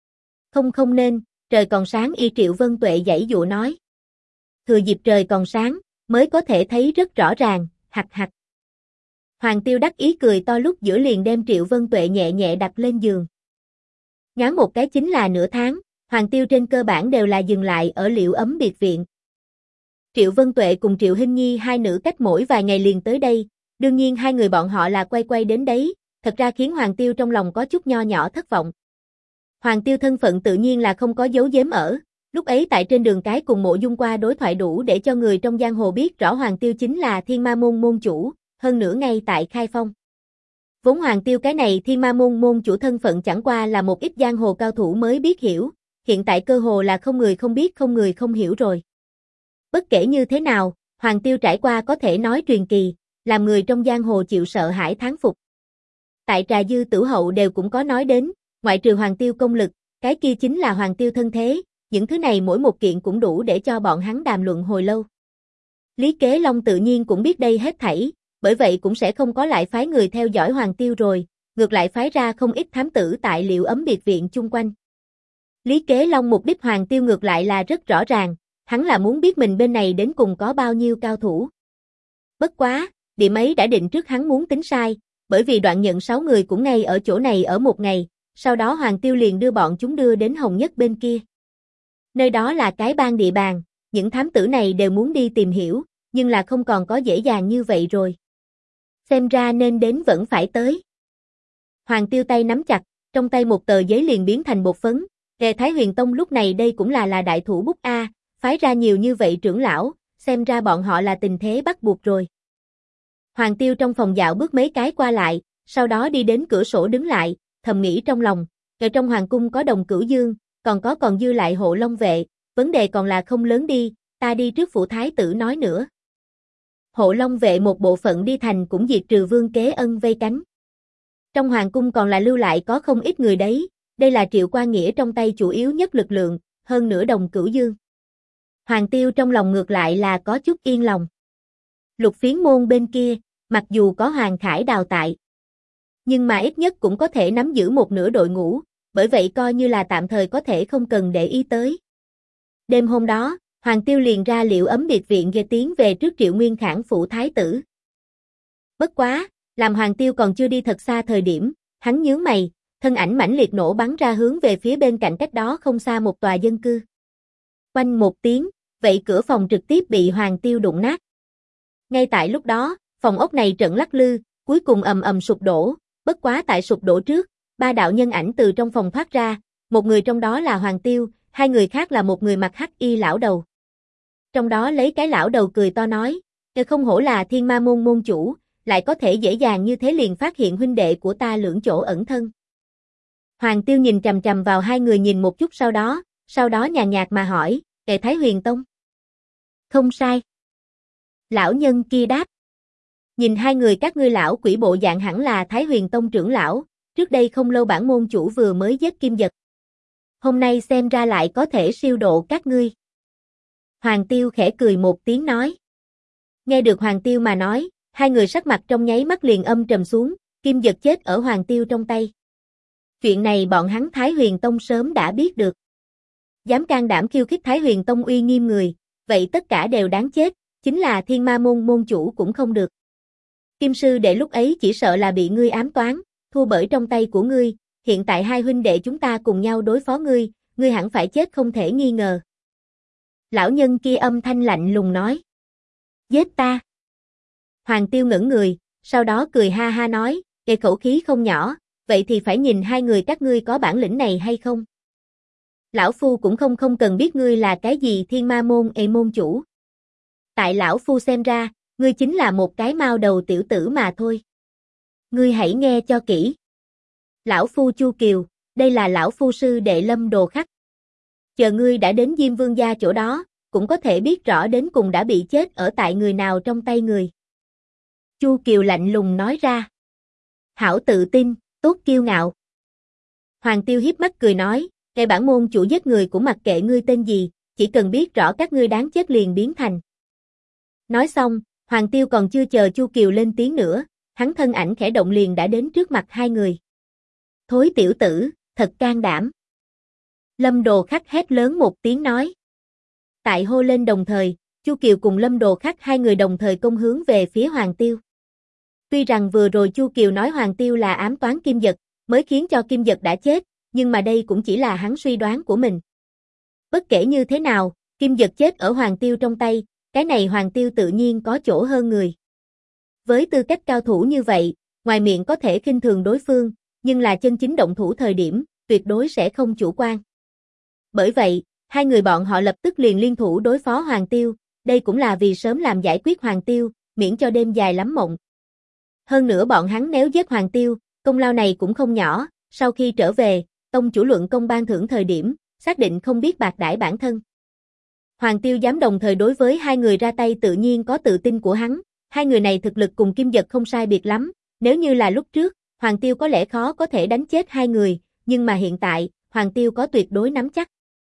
Không nên, trời còn sáng y Triệu Vân Tuệ giãy dụa nói. Thừa dịp trời còn sáng, mới có thể thấy rất rõ ràng, hặc hặc. Hoàng Tiêu đắc ý cười to lúc giữa liền đem Triệu Vân Tuệ nhẹ nhẹ đặt lên giường. Nhoáng một cái chính là nửa tháng, Hoàng Tiêu trên cơ bản đều là dừng lại ở Liệu Ấm biệt viện. Triệu Vân Tuệ cùng Triệu Hinh Nhi hai nữ cách mỗi vài ngày liền tới đây, đương nhiên hai người bọn họ là quay đến đấy, thật ra khiến Hoàng Tiêu trong lòng có chút nho nhỏ thất vọng. Hoàng Tiêu thân phận tự nhiên là không có giấu giếm ở, lúc ấy tại trên đường cái cùng Mộ Dung qua đối thoại đủ để cho người trong giang hồ biết rõ Hoàng Tiêu chính là Thiên Ma môn môn chủ, hơn nữa ngay tại Khai Phong. Vốn Hoàng Tiêu cái này Thiên Ma môn môn chủ thân phận chẳng qua là một ít giang hồ cao thủ mới biết hiểu, hiện tại cơ hồ là không người không biết không người không hiểu rồi. Bất kể như thế nào, Hoàng Tiêu trải qua có thể nói truyền kỳ, làm người trong giang hồ chịu sợ hãi thán phục. Tại Trà Dư Tử Hậu đều cũng có nói đến, ngoại trừ Hoàng Tiêu công lực, cái kia chính là Hoàng Tiêu thân thế, những thứ này mỗi một kiện cũng đủ để cho bọn hắn đàm luận hồi lâu. Lý Kế Long tự nhiên cũng biết đây hết thảy, bởi vậy cũng sẽ không có lại phái người theo dõi Hoàng Tiêu rồi, ngược lại phái ra không ít thám tử tại Liệu Ấm biệt viện chung quanh. Lý Kế Long mục đích Hoàng Tiêu ngược lại là rất rõ ràng, hắn là muốn biết mình bên này đến cùng có bao nhiêu cao thủ. Bất quá, điểm ấy đã định trước hắn muốn tính sai, bởi vì Đoạn Nhận 6 người cũng ngay ở chỗ này ở một ngày, sau đó Hoàng Tiêu liền đưa bọn chúng đưa đến Hồng Nhất bên kia. Nơi đó là cái bang địa bàn, những thám tử này đều muốn đi tìm hiểu, nhưng là không còn có dễ dàng như vậy rồi. Xem ra nên đến vẫn phải tới. Hoàng Tiêu tay nắm chặt, trong tay một tờ giấy liền biến thành bột phấn. Thái Huyền Tông lúc này đây cũng là đại thủ bút A, phái ra nhiều như vậy trưởng lão, xem ra bọn họ là tình thế bắt buộc rồi. Hoàng Tiêu trong phòng dạo bước mấy cái qua lại, sau đó đi đến cửa sổ đứng lại, thầm nghĩ trong lòng, ở trong hoàng cung có Đồng Cửu Dương, còn dư lại Hộ Long vệ, vấn đề còn là không lớn đi, ta đi trước phủ thái tử nói nữa. Hộ Long vệ một bộ phận đi thành cũng diệt trừ Vương Kế Ân vây cánh. Trong hoàng cung còn là lưu lại có không ít người đấy, đây là Triệu Qua Nghĩa trong tay chủ yếu nhất lực lượng, hơn nữa Đồng Cửu Dương. Hoàng Tiêu trong lòng ngược lại là có chút yên lòng. Lục Phiến môn bên kia, mặc dù có Hoàng Khải đào tại, nhưng mà ít nhất cũng có thể nắm giữ một nửa đội ngũ, bởi vậy coi như là tạm thời có thể không cần để ý tới. Đêm hôm đó, Hoàng Tiêu liền ra Liệu Ấm biệt viện gây tiến về trước Triệu Nguyên Khảng phủ thái tử. Bất quá, làm Hoàng Tiêu còn chưa đi thật xa thời điểm, hắn nhướng mày, thân ảnh mãnh liệt nổ bắn ra hướng về phía bên cạnh cách đó không xa một tòa dân cư. Oanh một tiếng, vậy cửa phòng trực tiếp bị Hoàng Tiêu đụng nát. Ngay tại lúc đó, phòng ốc này trận lắc lư, cuối cùng ầm ầm sụp đổ, bất quá tại sụp đổ trước, ba đạo nhân ảnh từ trong phòng thoát ra, một người trong đó là Hoàng Tiêu, hai người khác là một người mặc hắc y lão đầu. Trong đó lấy cái lão đầu cười to nói, không hổ là Thiên Ma môn môn chủ, lại có thể dễ dàng như thế liền phát hiện huynh đệ của ta lưỡng chỗ ẩn thân. Hoàng Tiêu nhìn chằm chằm vào hai người nhìn một chút sau đó nhàn nhạt mà hỏi, Thái Huyền Tông. Không sai. Lão nhân kia đáp. Nhìn hai người các ngươi lão quỷ bộ dạng hẳn là Thái Huyền Tông trưởng lão, trước đây không lâu bản môn chủ vừa mới giết Kim Dật. Hôm nay xem ra lại có thể siêu độ các ngươi. Hoàng Tiêu khẽ cười một tiếng nói. Nghe được Hoàng Tiêu mà nói, hai người sắc mặt trong nháy mắt liền âm trầm xuống, Kim Dật chết ở Hoàng Tiêu trong tay. Chuyện này bọn hắn Thái Huyền Tông sớm đã biết được. Dám can đảm khiêu khích Thái Huyền Tông uy nghiêm người, vậy tất cả đều đáng chết, chính là Thiên Ma môn môn chủ cũng không được. Kim sư đệ lúc ấy chỉ sợ là bị ngươi ám toán, thua bởi trong tay của ngươi, hiện tại hai huynh đệ chúng ta cùng nhau đối phó ngươi, ngươi hẳn phải chết không thể nghi ngờ. Lão nhân kia âm thanh lạnh lùng nói. Giết ta. Hoàng Tiêu ngẩn người, sau đó cười ha ha nói, cái khẩu khí không nhỏ, vậy thì phải nhìn hai người các ngươi có bản lĩnh này hay không. Lão Phu cũng không cần biết ngươi là cái gì Thiên Ma môn môn chủ. Tại Lão Phu xem ra, ngươi chính là một cái mao đầu tiểu tử mà thôi. Ngươi hãy nghe cho kỹ. Lão Phu Chu Kiều, đây là Lão Phu sư đệ Lâm Đồ Khắc. Chờ ngươi đã đến Diêm Vương gia chỗ đó, cũng có thể biết rõ đến cùng đã bị chết ở tại người nào trong tay người. Chu Kiều lạnh lùng nói ra. Hảo tự tin, tốt kiêu ngạo. Hoàng Tiêu hiếp mắt cười nói, cái bản môn chủ giết người cũng mặc kệ ngươi tên gì, chỉ cần biết rõ các ngươi đáng chết liền biến thành. Nói xong, Hoàng Tiêu còn chưa chờ Chu Kiều lên tiếng nữa, hắn thân ảnh khẽ động liền đã đến trước mặt hai người. Thối tiểu tử, thật can đảm. Lâm Đồ Khắc hét lớn một tiếng nói. Tại hô lên đồng thời, Chu Kiều cùng Lâm Đồ Khắc hai người đồng thời công hướng về phía Hoàng Tiêu. Tuy rằng vừa rồi Chu Kiều nói Hoàng Tiêu là ám toán Kim Dật, mới khiến cho Kim Dật đã chết, nhưng mà đây cũng chỉ là hắn suy đoán của mình. Bất kể như thế nào, Kim Dật chết ở Hoàng Tiêu trong tay, cái này Hoàng Tiêu tự nhiên có chỗ hơn người. Với tư cách cao thủ như vậy, ngoài miệng có thể khinh thường đối phương, nhưng là chân chính động thủ thời điểm, tuyệt đối sẽ không chủ quan. Bởi vậy, hai người bọn họ lập tức liền liên thủ đối phó Hoàng Tiêu, đây cũng là vì sớm làm giải quyết Hoàng Tiêu, miễn cho đêm dài lắm mộng. Hơn nữa bọn hắn nếu giết Hoàng Tiêu, công lao này cũng không nhỏ, sau khi trở về, tông chủ luận công ban thưởng thời điểm, xác định không biết bạc đãi bản thân. Hoàng Tiêu dám đồng thời đối với hai người ra tay tự nhiên có tự tin của hắn, hai người này thực lực cùng Kim Dật không sai biệt lắm, nếu như là lúc trước, Hoàng Tiêu có lẽ khó có thể đánh chết hai người, nhưng mà hiện tại, Hoàng Tiêu có tuyệt đối nắm chắc.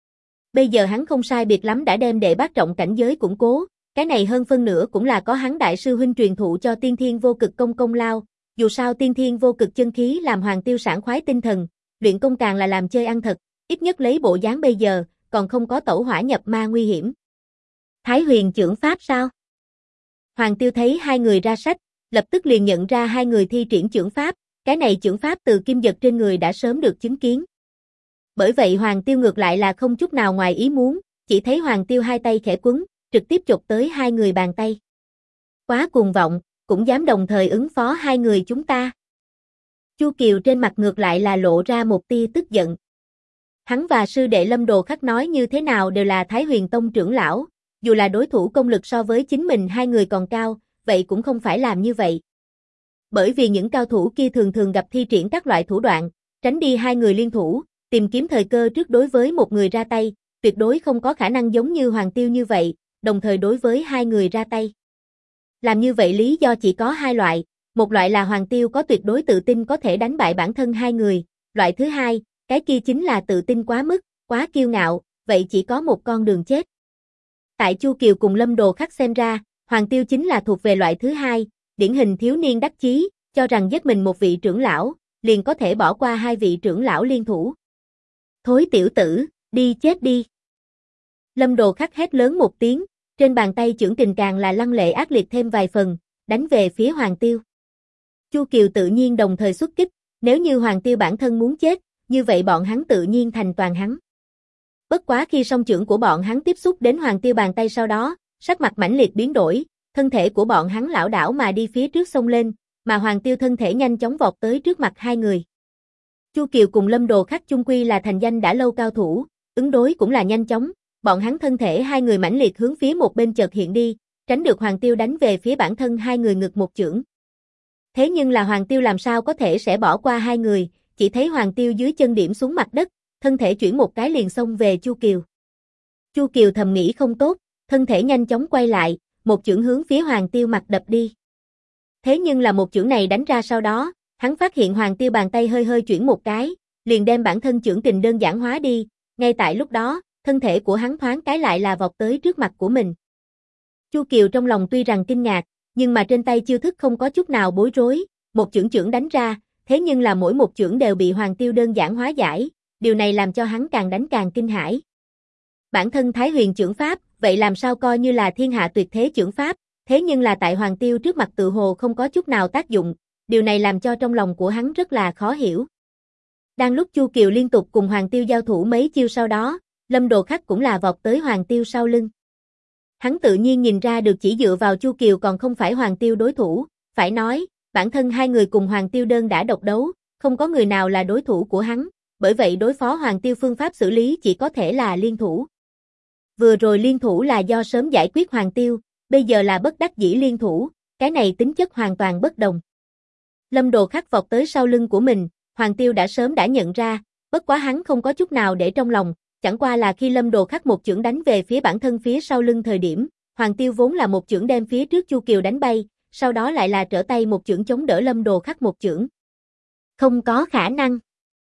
Bây giờ hắn không sai biệt lắm đã đem đệ bát trọng cảnh giới củng cố, cái này hơn phân nửa cũng là có hắn đại sư huynh truyền thụ cho tiên thiên vô cực công công lao, dù sao tiên thiên vô cực chân khí làm Hoàng Tiêu sảng khoái tinh thần, luyện công càng là làm chơi ăn thật, ít nhất lấy bộ dáng bây giờ, còn không có tẩu hỏa nhập ma nguy hiểm. Thái huyền chưởng pháp sao? Hoàng Tiêu thấy hai người ra sách, lập tức liền nhận ra hai người thi triển chưởng pháp, cái này chưởng pháp từ kim vật trên người đã sớm được chứng kiến. Bởi vậy Hoàng Tiêu ngược lại là không chút nào ngoài ý muốn, chỉ thấy Hoàng Tiêu hai tay khẽ quấn, trực tiếp chụp tới hai người bàn tay. Quá cuồng vọng, cũng dám đồng thời ứng phó hai người chúng ta. Chu Kiều trên mặt ngược lại là lộ ra một tia tức giận. Hắn và sư đệ Lâm Đồ Khắc nói như thế nào đều là Thái Huyền Tông trưởng lão, dù là đối thủ công lực so với chính mình hai người còn cao, vậy cũng không phải làm như vậy. Bởi vì những cao thủ kia thường thường gặp thi triển các loại thủ đoạn, tránh đi hai người liên thủ, tìm kiếm thời cơ trước đối với một người ra tay, tuyệt đối không có khả năng giống như Hoàng Tiêu như vậy, đồng thời đối với hai người ra tay. Làm như vậy lý do chỉ có hai loại, một loại là Hoàng Tiêu có tuyệt đối tự tin có thể đánh bại bản thân hai người, loại thứ hai, cái kia chính là tự tin quá mức, quá kiêu ngạo, vậy chỉ có một con đường chết. Tại Chu Kiều cùng Lâm Đồ Khắc xem ra, Hoàng Tiêu chính là thuộc về loại thứ hai, điển hình thiếu niên đắc chí, cho rằng giết mình một vị trưởng lão, liền có thể bỏ qua hai vị trưởng lão liên thủ. Thối tiểu tử, đi chết đi. Lâm Đồ Khắc hét lớn một tiếng, trên bàn tay chưởng kình càng là lăng lệ ác liệt thêm vài phần, đánh về phía Hoàng Tiêu. Chu Kiều tự nhiên đồng thời xuất kích, nếu như Hoàng Tiêu bản thân muốn chết, như vậy bọn hắn tự nhiên thành toàn hắn. Bất quá khi song chưởng của bọn hắn tiếp xúc đến Hoàng Tiêu bàn tay sau đó, sắc mặt mãnh liệt biến đổi, thân thể của bọn hắn lảo đảo mà đi phía trước xông lên, mà Hoàng Tiêu thân thể nhanh chóng vọt tới trước mặt hai người. Chu Kiều cùng Lâm Đồ Khắc chung quy là thành danh đã lâu cao thủ, ứng đối cũng là nhanh chóng, bọn hắn thân thể hai người mãnh liệt hướng phía một bên chợt hiện đi, tránh được Hoàng Tiêu đánh về phía bản thân hai người ngực một chưởng. Thế nhưng là Hoàng Tiêu làm sao có thể sẽ bỏ qua hai người, chỉ thấy Hoàng Tiêu dưới chân điểm xuống mặt đất, thân thể chuyển một cái liền xông về Chu Kiều. Chu Kiều thầm nghĩ không tốt, thân thể nhanh chóng quay lại, một chưởng hướng phía Hoàng Tiêu mặt đập đi. Thế nhưng là một chưởng này đánh ra sau đó, hắn phát hiện Hoàng Tiêu bàn tay hơi hơi chuyển một cái, liền đem bản thân chưởng kình đơn giản hóa đi, ngay tại lúc đó, thân thể của hắn thoáng cái lại là vọt tới trước mặt của mình. Chu Kiều trong lòng tuy rằng kinh ngạc, nhưng mà trên tay chiêu thức không có chút nào bối rối, một chưởng đánh ra, thế nhưng là mỗi một chưởng đều bị Hoàng Tiêu đơn giản hóa giải, điều này làm cho hắn càng đánh càng kinh hãi. Bản thân Thái Huyền chưởng pháp, vậy làm sao coi như là thiên hạ tuyệt thế chưởng pháp, thế nhưng là tại Hoàng Tiêu trước mặt tự hồ không có chút nào tác dụng, điều này làm cho trong lòng của hắn rất là khó hiểu. Đang lúc Chu Kiều liên tục cùng Hoàng Tiêu giao thủ mấy chiêu sau đó, Lâm Đồ Khắc cũng là vọt tới Hoàng Tiêu sau lưng. Hắn tự nhiên nhìn ra được chỉ dựa vào Chu Kiều còn không phải Hoàng Tiêu đối thủ, phải nói, bản thân hai người cùng Hoàng Tiêu đơn đã độc đấu, không có người nào là đối thủ của hắn, bởi vậy đối phó Hoàng Tiêu phương pháp xử lý chỉ có thể là liên thủ. Vừa rồi liên thủ là do sớm giải quyết Hoàng Tiêu, bây giờ là bất đắc dĩ liên thủ, cái này tính chất hoàn toàn bất đồng. Lâm Đồ Khắc vọt tới sau lưng của mình, Hoàng Tiêu đã sớm đã nhận ra, bất quá hắn không có chút nào để trong lòng, chẳng qua là khi Lâm Đồ Khắc một chưởng đánh về phía bản thân phía sau lưng thời điểm, Hoàng Tiêu vốn là một chưởng đem phía trước Chu Kiều đánh bay, sau đó lại là trở tay một chưởng chống đỡ Lâm Đồ Khắc một chưởng. Không có khả năng.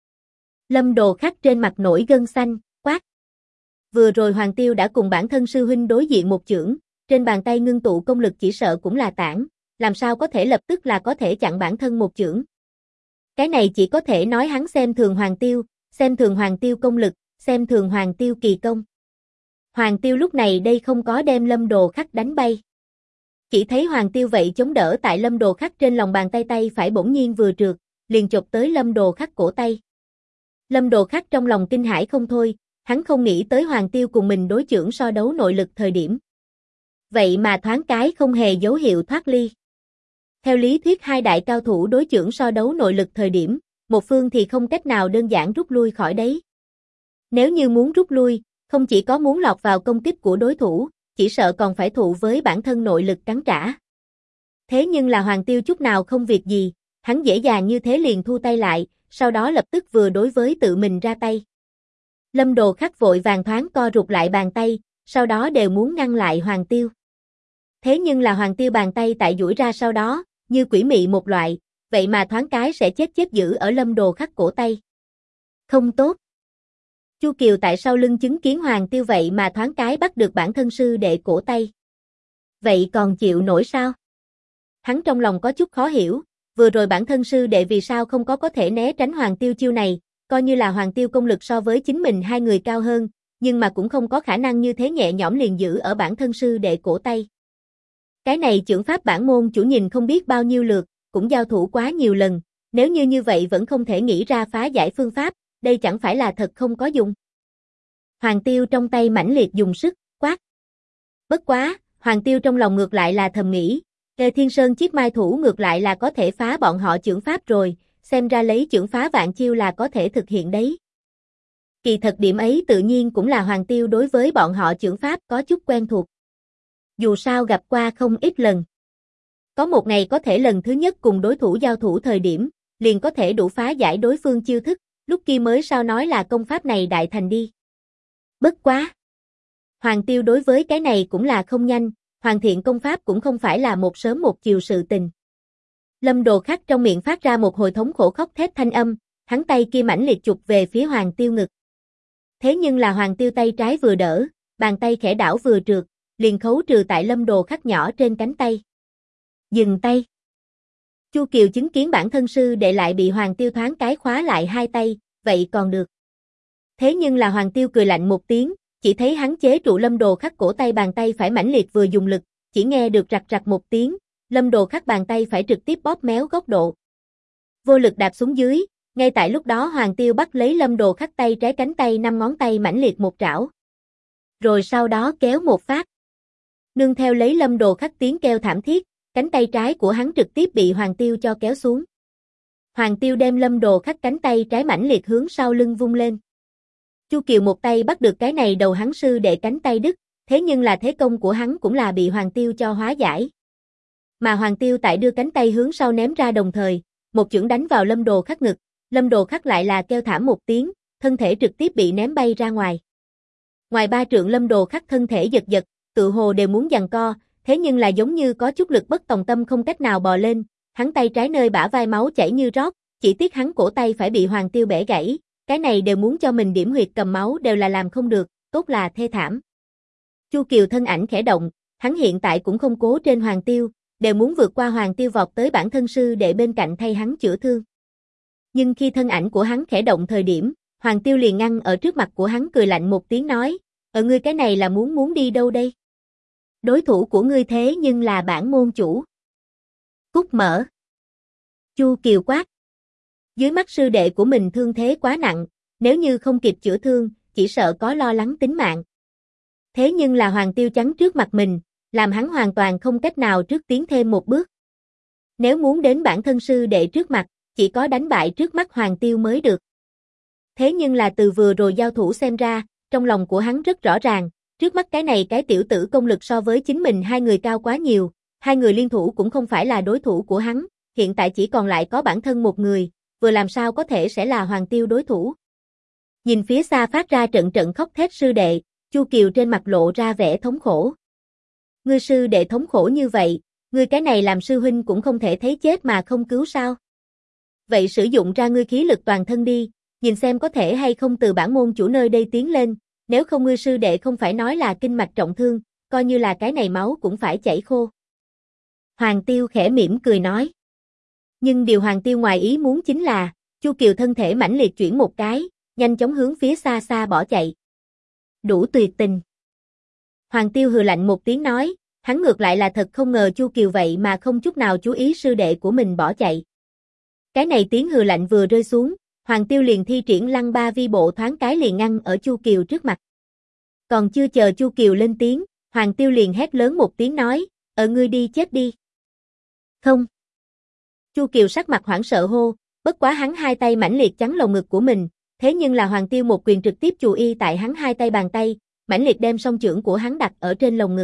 Lâm Đồ Khắc trên mặt nổi gân xanh, quát. Vừa rồi Hoàng Tiêu đã cùng bản thân sư huynh đối diện một chưởng, trên bàn tay ngưng tụ công lực chỉ sợ cũng là tản, làm sao có thể lập tức là có thể chặn bản thân một chưởng. Cái này chỉ có thể nói hắn xem thường Hoàng Tiêu, xem thường Hoàng Tiêu công lực, xem thường Hoàng Tiêu kỳ công. Hoàng Tiêu lúc này đây không có đem Lâm Đồ Khắc đánh bay. Chỉ thấy Hoàng Tiêu vậy chống đỡ tại Lâm Đồ Khắc trên lòng bàn tay tay phải bỗng nhiên vừa trượt, liền chộp tới Lâm Đồ Khắc cổ tay. Lâm Đồ Khắc trong lòng kinh hãi không thôi, hắn không nghĩ tới Hoàng Tiêu cùng mình đối chưởng so đấu nội lực thời điểm. Vậy mà thoáng cái không hề dấu hiệu thoát ly. Theo lý thuyết hai đại cao thủ đối chưởng so đấu nội lực thời điểm, một phương thì không cách nào đơn giản rút lui khỏi đấy. Nếu như muốn rút lui, không chỉ có muốn lọt vào công kích của đối thủ, chỉ sợ còn phải thụ với bản thân nội lực cắn trả. Thế nhưng là Hoàng Tiêu chút nào không việc gì, hắn dễ dàng như thế liền thu tay lại, sau đó lập tức vừa đối với tự mình ra tay. Lâm Đồ Khắc vội vàng thoáng co rụt lại bàn tay, sau đó đều muốn ngăn lại Hoàng Tiêu. Thế nhưng là Hoàng Tiêu bàn tay tại duỗi ra sau đó, như quỷ mị một loại, vậy mà thoáng cái sẽ chết giữ ở Lâm Đồ Khắc cổ tay. Không tốt. Chu Kiều tại sau lưng chứng kiến Hoàng Tiêu vậy mà thoáng cái bắt được bản thân sư đệ cổ tay. Vậy còn chịu nổi sao? Hắn trong lòng có chút khó hiểu, vừa rồi bản thân sư đệ vì sao không có thể né tránh Hoàng Tiêu chiêu này, coi như là Hoàng Tiêu công lực so với chính mình hai người cao hơn, nhưng mà cũng không có khả năng như thế nhẹ nhõm liền giữ ở bản thân sư đệ cổ tay. Cái này chưởng pháp bản môn chủ nhìn không biết bao nhiêu lượt, cũng giao thủ quá nhiều lần, nếu như vậy vẫn không thể nghĩ ra phá giải phương pháp, đây chẳng phải là thật không có dùng. Hoàng Tiêu trong tay mãnh liệt dùng sức, quát. Bất quá, Hoàng Tiêu trong lòng ngược lại là thầm nghĩ, Thiên Sơn chiếc mai thủ ngược lại là có thể phá bọn họ chưởng pháp rồi, xem ra lấy chưởng phá vạn chiêu là có thể thực hiện đấy. Kỳ thật điểm ấy tự nhiên cũng là Hoàng Tiêu đối với bọn họ chưởng pháp có chút quen thuộc. Dù sao gặp qua không ít lần. Có một ngày có thể lần thứ nhất cùng đối thủ giao thủ thời điểm, liền có thể đủ phá giải đối phương chiêu thức, lúc kia mới sao nói là công pháp này đại thành đi. Bất quá. Hoàng Tiêu đối với cái này cũng là không nhanh, hoàn thiện công pháp cũng không phải là một sớm một chiều sự tình. Lâm Đồ Khắc trong miệng phát ra một hồi thống khổ khóc thét thanh âm, hắn tay kia mãnh liệt chụp về phía Hoàng Tiêu ngực. Thế nhưng là Hoàng Tiêu tay trái vừa đỡ, bàn tay khẽ đảo vừa trượt, liền khấu trừ tại Lâm Đồ Khắc nhỏ trên cánh tay. Dừng tay. Chu Kiều chứng kiến bản thân sư đệ lại bị Hoàng Tiêu thoáng cái khóa lại hai tay, vậy còn được. Thế nhưng là Hoàng Tiêu cười lạnh một tiếng, chỉ thấy hắn chế trụ Lâm Đồ Khắc cổ tay bàn tay phải mãnh liệt vừa dùng lực, chỉ nghe được rạch rạch một tiếng, Lâm Đồ Khắc bàn tay phải trực tiếp bóp méo góc độ. Vô lực đạp xuống dưới, ngay tại lúc đó Hoàng Tiêu bắt lấy Lâm Đồ Khắc tay trái cánh tay 5 ngón tay mãnh liệt một trảo. Rồi sau đó kéo một phát. Nương theo lấy Lâm Đồ Khắc tiếng kêu thảm thiết, cánh tay trái của hắn trực tiếp bị Hoàng Tiêu cho kéo xuống. Hoàng Tiêu đem Lâm Đồ Khắc cánh tay trái mãnh liệt hướng sau lưng vung lên. Chu Kiều một tay bắt được cái này đầu hắn sư đệ cánh tay đứt, thế nhưng là thế công của hắn cũng là bị Hoàng Tiêu cho hóa giải. Mà Hoàng Tiêu tại đưa cánh tay hướng sau ném ra đồng thời, một chưởng đánh vào Lâm Đồ Khắc ngực, Lâm Đồ Khắc lại là kêu thảm một tiếng, thân thể trực tiếp bị ném bay ra ngoài. Ngoài ba trượng Lâm Đồ Khắc thân thể giật giật, tự hồ đều muốn giằng co, thế nhưng là giống như có chút lực bất tòng tâm không cách nào bò lên, hắn tay trái nơi bả vai máu chảy như rót, chỉ tiếc hắn cổ tay phải bị Hoàng Tiêu bẻ gãy, cái này đều muốn cho mình điểm huyệt cầm máu đều là làm không được, tốt là thê thảm. Chu Kiều thân ảnh khẽ động, hắn hiện tại cũng không cố trên Hoàng Tiêu, đều muốn vượt qua Hoàng Tiêu vọt tới bản thân sư đệ bên cạnh thay hắn chữa thương. Nhưng khi thân ảnh của hắn khẽ động thời điểm, Hoàng Tiêu liền ngăn ở trước mặt của hắn cười lạnh một tiếng nói, ngươi cái này là muốn đi đâu đây? Đối thủ của ngươi thế nhưng là bản môn chủ. Cút mở. Chu Kiều quát. Dưới mắt sư đệ của mình thương thế quá nặng, nếu như không kịp chữa thương, chỉ sợ có lo lắng tính mạng. Thế nhưng là Hoàng Tiêu chắn trước mặt mình, làm hắn hoàn toàn không cách nào trước tiến thêm một bước. Nếu muốn đến bản thân sư đệ trước mặt, chỉ có đánh bại trước mắt Hoàng Tiêu mới được. Thế nhưng là từ vừa rồi giao thủ xem ra, trong lòng của hắn rất rõ ràng, trước mắt cái này cái tiểu tử công lực so với chính mình hai người cao quá nhiều, hai người liên thủ cũng không phải là đối thủ của hắn, hiện tại chỉ còn lại có bản thân một người, vừa làm sao có thể sẽ là Hoàng Tiêu đối thủ. Nhìn phía xa phát ra trận trận khóc thét sư đệ, Chu Kiều trên mặt lộ ra vẻ thống khổ. Ngươi sư đệ thống khổ như vậy, ngươi cái này làm sư huynh cũng không thể thấy chết mà không cứu sao? Vậy sử dụng ra ngươi khí lực toàn thân đi, nhìn xem có thể hay không từ bản môn chủ nơi đây tiến lên, nếu không ngươi sư đệ không phải nói là kinh mạch trọng thương, coi như là cái này máu cũng phải chảy khô. Hoàng Tiêu khẽ mỉm cười nói. Nhưng điều Hoàng Tiêu ngoài ý muốn chính là, Chu Kiều thân thể mãnh liệt chuyển một cái, nhanh chóng hướng phía xa xa bỏ chạy. Đủ tuyệt tình. Hoàng Tiêu hừ lạnh một tiếng nói, hắn ngược lại là thật không ngờ Chu Kiều vậy mà không chút nào chú ý sư đệ của mình bỏ chạy. Cái này tiếng hừ lạnh vừa rơi xuống, Hoàng Tiêu liền thi triển lăng ba vi bộ thoáng cái liền ngăn ở Chu Kiều trước mặt. Còn chưa chờ Chu Kiều lên tiếng, Hoàng Tiêu liền hét lớn một tiếng nói, ngươi đi chết đi. Không. Chu Kiều sắc mặt hoảng sợ hô, bất quá hắn hai tay mãnh liệt chắn lồng ngực của mình, thế nhưng là Hoàng Tiêu một quyền trực tiếp chù y tại hắn hai tay bàn tay, mãnh liệt đem song chưởng của hắn đặt ở trên lồng ngực.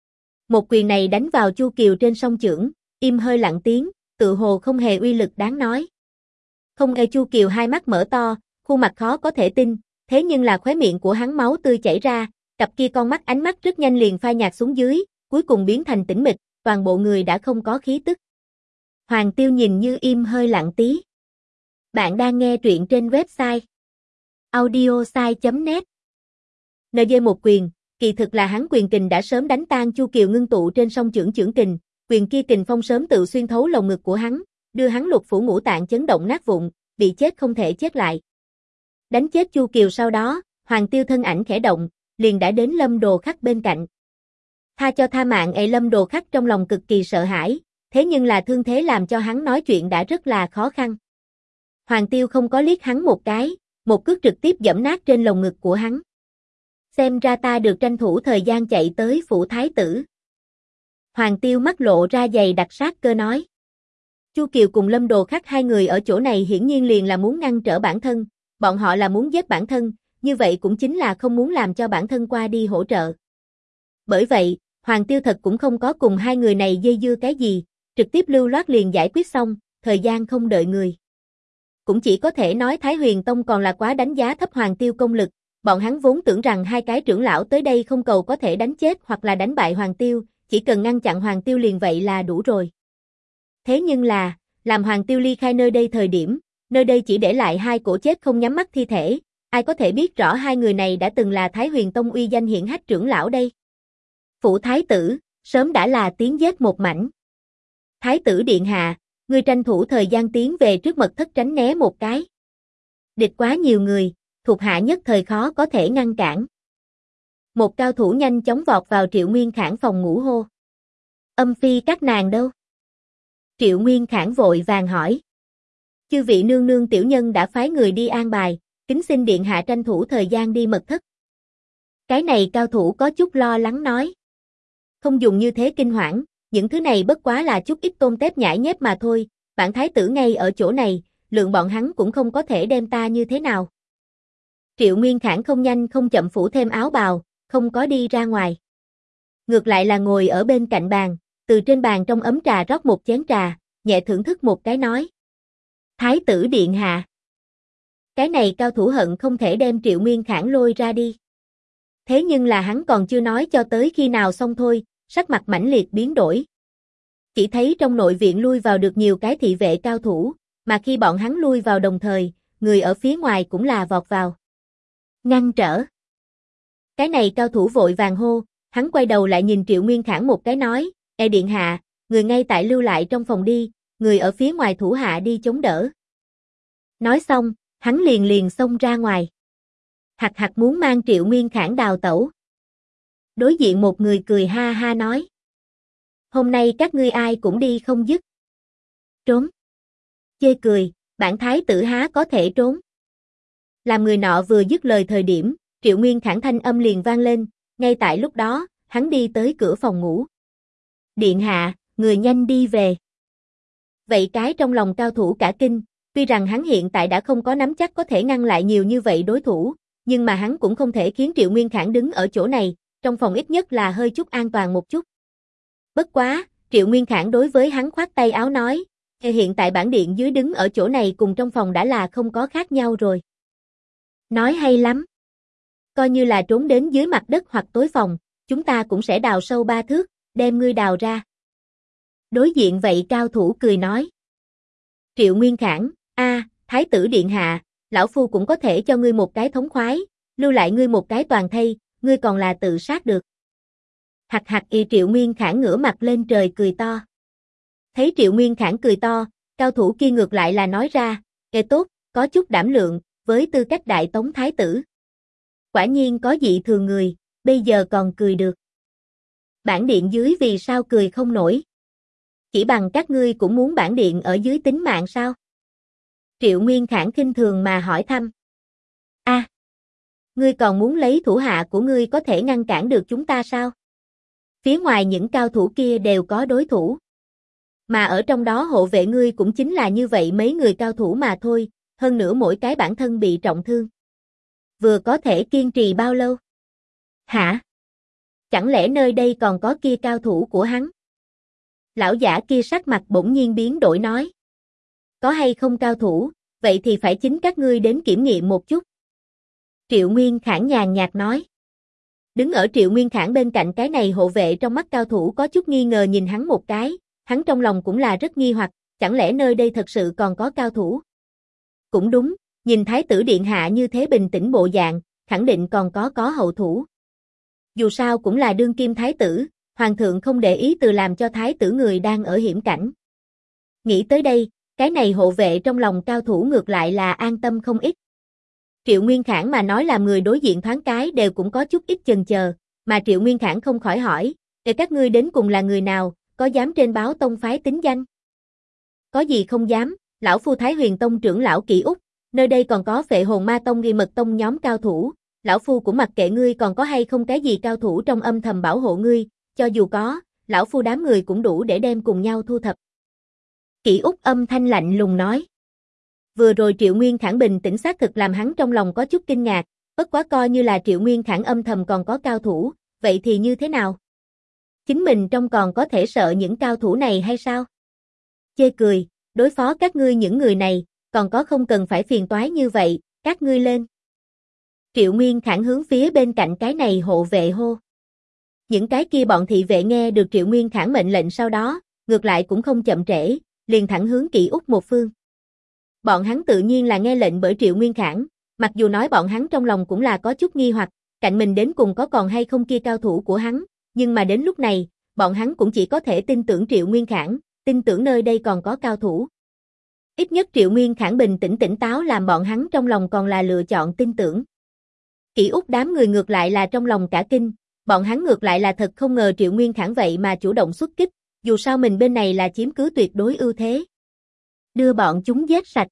Một quyền này đánh vào Chu Kiều trên song chưởng, im hơi lặng tiếng, tự hồ không hề uy lực đáng nói. Không ngờ Chu Kiều hai mắt mở to, khuôn mặt khó có thể tin, thế nhưng là khóe miệng của hắn máu tươi chảy ra, cặp kia con mắt ánh mắt rất nhanh liền phai nhạt xuống dưới, cuối cùng biến thành tĩnh mịch, toàn bộ người đã không có khí tức. Hoàng Tiêu nhìn như im hơi lặng tí. Bạn đang nghe truyện trên website audiosai.net. NG một quyền, kỳ thực là hắn quyền kình đã sớm đánh tan Chu Kiều ngưng tụ trên song chưởng kình, quyền kia kình phong sớm tự xuyên thấu lồng ngực của hắn, đưa hắn lục phủ ngũ tạng chấn động nát vụn, bị chết không thể chết lại. Đánh chết Chu Kiều sau đó, Hoàng Tiêu thân ảnh khẽ động, liền đã đến Lâm Đồ Khắc bên cạnh. Tha cho tha mạng. Lâm Đồ Khắc trong lòng cực kỳ sợ hãi, thế nhưng là thương thế làm cho hắn nói chuyện đã rất là khó khăn. Hoàng Tiêu không có liếc hắn một cái, một cước trực tiếp giẫm nát trên lồng ngực của hắn. Xem ra ta được tranh thủ thời gian chạy tới phủ thái tử. Hoàng Tiêu mắt lộ ra dày đặc sát cơ nói. Chu Kiều cùng Lâm Đồ Khắc hai người ở chỗ này hiển nhiên liền là muốn ngăn trở bản thân, bọn họ là muốn giết bản thân, như vậy cũng chính là không muốn làm cho bản thân qua đi hỗ trợ. Bởi vậy, Hoàng Tiêu thật cũng không có cùng hai người này dây dưa cái gì, trực tiếp lưu loát liền giải quyết xong, thời gian không đợi người. Cũng chỉ có thể nói Thái Huyền Tông còn là quá đánh giá thấp Hoàng Tiêu công lực, bọn hắn vốn tưởng rằng hai cái trưởng lão tới đây không cầu có thể đánh chết hoặc là đánh bại Hoàng Tiêu, chỉ cần ngăn chặn Hoàng Tiêu liền vậy là đủ rồi. Thế nhưng là, làm Hoàng Tiêu ly khai nơi đây thời điểm, nơi đây chỉ để lại hai cổ chết không nhắm mắt thi thể, ai có thể biết rõ hai người này đã từng là Thái Huyền Tông uy danh hiển hách trưởng lão đây. Phủ thái tử, sớm đã là tiếng giết một mảnh. Thái tử điện hạ, ngươi tranh thủ thời gian tiến về trước mật thất tránh né một cái. Địch quá nhiều người, thuộc hạ nhất thời khó có thể ngăn cản. Một cao thủ nhanh chóng vọt vào Triệu Nguyên Khải phòng ngủ hô. Âm phi các nàng đâu? Triệu Nguyên Khải vội vàng hỏi. Chư vị nương nương tiểu nhân đã phái người đi an bài, kính xin điện hạ tranh thủ thời gian đi mật thất. Cái này cao thủ có chút lo lắng nói. Không dùng như thế kinh hoảng, những thứ này bất quá là chút ít tôm tép nhãi nhép mà thôi, bản thái tử ngay ở chỗ này, lượng bọn hắn cũng không có thể đem ta như thế nào. Triệu Nguyên Khải không nhanh không chậm phủ thêm áo bào, không có đi ra ngoài. Ngược lại là ngồi ở bên cạnh bàn, từ trên bàn trong ấm trà rót một chén trà, nhẹ thưởng thức một cái nói. Thái tử điện hạ. Cái này cao thủ hận không thể đem Triệu Nguyên Khải lôi ra đi. Thế nhưng là hắn còn chưa nói cho tới khi nào xong thôi, sắc mặt mãnh liệt biến đổi. Chỉ thấy trong nội viện lui vào được nhiều cái thị vệ cao thủ, mà khi bọn hắn lui vào đồng thời, người ở phía ngoài cũng là vọt vào. Ngăn trở. Cái này cao thủ vội vàng hô, hắn quay đầu lại nhìn Triệu Nguyên Khải một cái nói, điện hạ, người ngay tại lưu lại trong phòng đi, người ở phía ngoài thủ hạ đi chống đỡ. Nói xong, hắn liền xông ra ngoài. Hạc hạc muốn mang Triệu Nguyên Khải đào tẩu. Đối diện một người cười ha ha nói. Hôm nay các ngươi ai cũng đi không dứt. Trốn. Chê cười, bản thái tử há có thể trốn. Làm người nọ vừa dứt lời thời điểm, Triệu Nguyên Khải thanh âm liền vang lên, ngay tại lúc đó, hắn đi tới cửa phòng ngủ. Điện hạ, người nhanh đi về. Vậy cái trong lòng cao thủ cả kinh, tuy rằng hắn hiện tại đã không có nắm chắc có thể ngăn lại nhiều như vậy đối thủ, nhưng mà hắn cũng không thể khiến Triệu Nguyên Khải đứng ở chỗ này, trong phòng ít nhất là hơi chút an toàn một chút. Bất quá, Triệu Nguyên Khải đối với hắn khoát tay áo nói, hiện tại bản điện dưới đứng ở chỗ này cùng trong phòng đã là không có khác nhau rồi. Nói hay lắm. Coi như là trốn đến dưới mặt đất hoặc tối phòng, chúng ta cũng sẽ đào sâu 3 thước, đem ngươi đào ra. Đối diện vậy cao thủ cười nói. Triệu Nguyên Khải, thái tử điện hạ, lão phu cũng có thể cho ngươi một cái thống khoái, lưu lại ngươi một cái toàn thây, ngươi còn là tự sát được. Hạc hạc. Triệu Nguyên Khải ngửa mặt lên trời cười to. Thấy Triệu Nguyên Khải cười to, cao thủ kia ngược lại là nói ra, tốt, có chút đảm lượng, với tư cách đại tống thái tử. Quả nhiên có dị thường người, bây giờ còn cười được. Bản điện dưới vì sao cười không nổi? Chỉ bằng các ngươi cũng muốn bản điện ở dưới tính mạng sao? Triệu Nguyên Khải khinh thường mà hỏi thăm. Ngươi còn muốn lấy thủ hạ của ngươi có thể ngăn cản được chúng ta sao? Phía ngoài những cao thủ kia đều có đối thủ. Mà ở trong đó hộ vệ ngươi cũng chính là như vậy mấy người cao thủ mà thôi, hơn nữa mỗi cái bản thân bị trọng thương. Vừa có thể kiên trì bao lâu? Hả? Chẳng lẽ nơi đây còn có kia cao thủ của hắn? Lão giả kia sắc mặt bỗng nhiên biến đổi nói. Có hay không cao thủ, vậy thì phải chính các ngươi đến kiểm nghiệm một chút. Triệu Nguyên Khải nhàn nhạt nói. Đứng ở Triệu Nguyên Khải bên cạnh cái này hộ vệ trong mắt cao thủ có chút nghi ngờ nhìn hắn một cái, hắn trong lòng cũng là rất nghi hoặc, chẳng lẽ nơi đây thật sự còn có cao thủ? Cũng đúng, nhìn thái tử điện hạ như thế bình tĩnh bộ dạng, khẳng định còn có hậu thủ. Dù sao cũng là đương kim thái tử, hoàng thượng không để ý từ làm cho thái tử người đang ở hiểm cảnh. Nghĩ tới đây, cái này hộ vệ trong lòng cao thủ ngược lại là an tâm không ít. Triệu Nguyên Khải mà nói làm người đối diện thoáng cái đều cũng có chút ít chần chờ, mà Triệu Nguyên Khải không khỏi hỏi, để các ngươi đến cùng là người nào, có dám trên báo tông phái tính danh? Có gì không dám, lão phu Thái Huyền Tông trưởng lão Kỷ Úc, nơi đây còn có Phệ Hồn Ma Tông Nghi Mật Tông nhóm cao thủ, lão phu cũng mặc kệ ngươi còn có hay không cái gì cao thủ trong âm thầm bảo hộ ngươi, cho dù có, lão phu đám người cũng đủ để đem cùng nhau thu thập. Kỷ Úc âm thanh lạnh lùng nói. Vừa rồi Triệu Nguyên Khải bình tĩnh xác thực làm hắn trong lòng có chút kinh ngạc, bất quá coi như là Triệu Nguyên Khải âm thầm còn có cao thủ, vậy thì như thế nào? Chính mình trong còn có thể sợ những cao thủ này hay sao? Chê cười, đối phó các ngươi những người này, còn có không cần phải phiền toái như vậy, các ngươi lên. Triệu Nguyên Khải hướng phía bên cạnh cái này hộ vệ hô. Những cái kia bọn thị vệ nghe được Triệu Nguyên Khải mệnh lệnh sau đó, ngược lại cũng không chậm trễ, liền thẳng hướng Kỷ Úc một phương. Bọn hắn tự nhiên là nghe lệnh bởi Triệu Nguyên Khải, mặc dù nói bọn hắn trong lòng cũng là có chút nghi hoặc, cạnh mình đến cùng có còn hay không kia cao thủ của hắn, nhưng mà đến lúc này, bọn hắn cũng chỉ có thể tin tưởng Triệu Nguyên Khải, tin tưởng nơi đây còn có cao thủ. Ít nhất Triệu Nguyên Khải bình tĩnh tỉnh táo làm bọn hắn trong lòng còn là lựa chọn tin tưởng. Kỷ Úc đám người ngược lại là trong lòng cả kinh, bọn hắn ngược lại là thật không ngờ Triệu Nguyên Khải vậy mà chủ động xuất kích, dù sao mình bên này là chiếm cứ tuyệt đối ưu thế. Đưa bọn chúng giết sạch.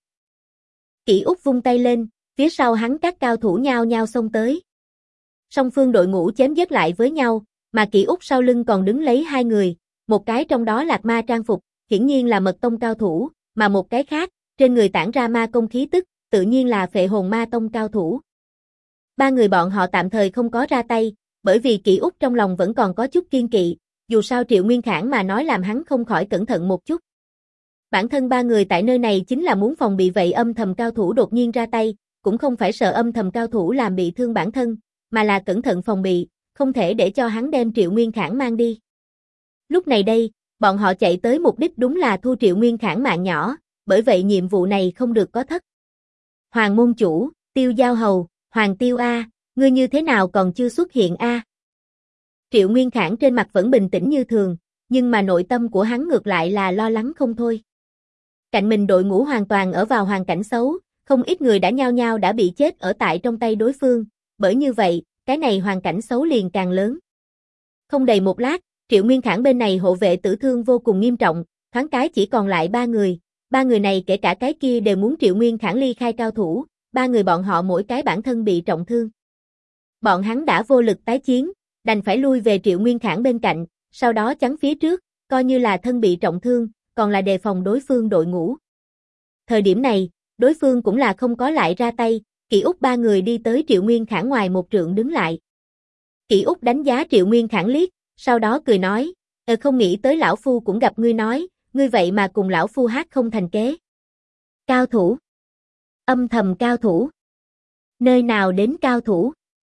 Kỷ Úc vung tay lên, phía sau hắn các cao thủ nhao nhao xông tới. Song phương đội ngũ chém giết lại với nhau, mà Kỷ Úc sau lưng còn đứng lấy hai người, một cái trong đó lạc ma trang phục, hiển nhiên là Mật Tông cao thủ, mà một cái khác, trên người tản ra ma công khí tức, tự nhiên là Phệ Hồn Ma Tông cao thủ. Ba người bọn họ tạm thời không có ra tay, bởi vì Kỷ Úc trong lòng vẫn còn có chút kiên kỵ, dù sao Triệu Nguyên Khải mà nói làm hắn không khỏi cẩn thận một chút. Bản thân ba người tại nơi này chính là muốn phòng bị vậy âm thầm cao thủ đột nhiên ra tay, cũng không phải sợ âm thầm cao thủ làm bị thương bản thân, mà là cẩn thận phòng bị, không thể để cho hắn đem Triệu Nguyên Khải mang đi. Lúc này đây, bọn họ chạy tới mục đích đúng là thu Triệu Nguyên Khải mạng nhỏ, bởi vậy nhiệm vụ này không được có thất. Hoàng môn chủ, Tiêu Giao Hầu, Hoàng Tiêu A, ngươi như thế nào còn chưa xuất hiện A? Triệu Nguyên Khải trên mặt vẫn bình tĩnh như thường, nhưng mà nội tâm của hắn ngược lại là lo lắng không thôi. Cạnh mình đội ngũ hoàn toàn ở vào hoàn cảnh xấu, không ít người đã nhao nhao đã bị chết ở tại trong tay đối phương, bởi như vậy, cái này hoàn cảnh xấu liền càng lớn. Không đầy một lát, Triệu Nguyên Khải bên này hộ vệ tử thương vô cùng nghiêm trọng, thoáng cái chỉ còn lại ba người này kể cả cái kia đều muốn Triệu Nguyên Khải ly khai cao thủ, ba người bọn họ mỗi cái bản thân bị trọng thương. Bọn hắn đã vô lực tái chiến, đành phải lui về Triệu Nguyên Khải bên cạnh, sau đó chắn phía trước, coi như là thân bị trọng thương, còn là đề phòng đối phương đội ngũ. Thời điểm này, đối phương cũng là không có lại ra tay, Kỷ Úc ba người đi tới Triệu Nguyên Khải ngoài một trượng đứng lại. Kỷ Úc đánh giá Triệu Nguyên Khải liếc, sau đó cười nói, không nghĩ tới lão phu cũng gặp ngươi nói, ngươi vậy mà cùng lão phu hát không thành kế. Cao thủ. Âm thầm cao thủ. Nơi nào đến cao thủ?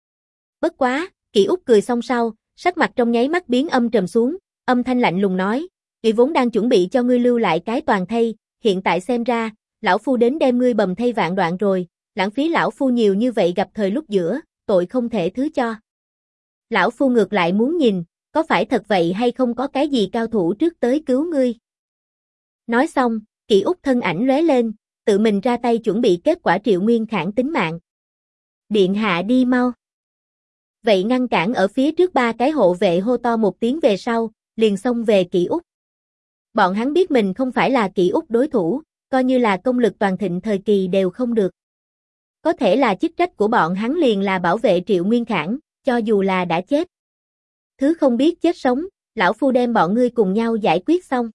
Bất quá, Kỷ Úc cười xong sau, sắc mặt trong nháy mắt biến âm trầm xuống, âm thanh lạnh lùng nói, "Ngươi vốn đang chuẩn bị cho ngươi lưu lại cái toàn thây, hiện tại xem ra, lão phu đến đem ngươi bầm thây vạn đoạn rồi, lãng phí lão phu nhiều như vậy gặp thời lúc giữa, tội không thể thứ cho. Lão phu ngược lại muốn nhìn, có phải thật vậy hay không có cái gì cao thủ trước tới cứu ngươi." Nói xong, Kỷ Úc thân ảnh lóe lên, tự mình ra tay chuẩn bị kết quả Triệu Nguyên Khải tính mạng. Điện hạ đi mau. Vậy ngăn cản ở phía trước ba cái hộ vệ hô to một tiếng về sau, liền xông về Kỷ Úc. Bọn hắn biết mình không phải là Kỷ Úc đối thủ, coi như là công lực toàn thịnh thời kỳ đều không được. Có thể là chức trách của bọn hắn liền là bảo vệ Triệu Nguyên Khải, cho dù là đã chết. Thứ không biết chết sống, lão phu đem bọn ngươi cùng nhau giải quyết xong.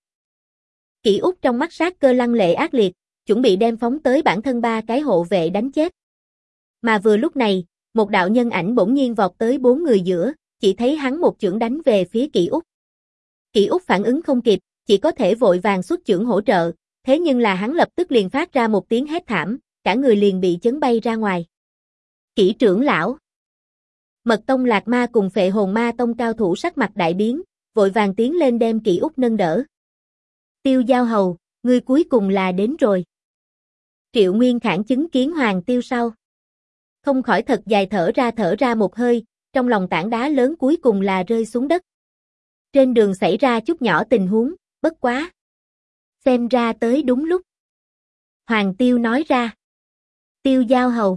Kỷ Úc trong mắt sát cơ lăng lệ ác liệt, chuẩn bị đem phóng tới bản thân ba cái hộ vệ đánh chết. Mà vừa lúc này, một đạo nhân ảnh bỗng nhiên vọt tới bốn người giữa, chỉ thấy hắn một chưởng đánh về phía Kỷ Úc. Kỷ Úc phản ứng không kịp, chỉ có thể vội vàng xuất chưởng hỗ trợ, thế nhưng là hắn lập tức liền phát ra một tiếng hét thảm, cả người liền bị chấn bay ra ngoài. Kỷ trưởng lão. Mật Tông Lạc Ma cùng Phệ Hồn Ma Tông cao thủ sắc mặt đại biến, vội vàng tiến lên đem Kỷ Úc nâng đỡ. Tiêu Giao Hầu, ngươi cuối cùng là đến rồi. Triệu Nguyên Khải chứng kiến Hoàng Tiêu sau. Không khỏi thật dài thở ra một hơi, trong lòng tảng đá lớn cuối cùng là rơi xuống đất. Trên đường xảy ra chút nhỏ tình huống, bất quá. Xem ra tới đúng lúc. Hoàng Tiêu nói ra. Tiêu Giao Hầu.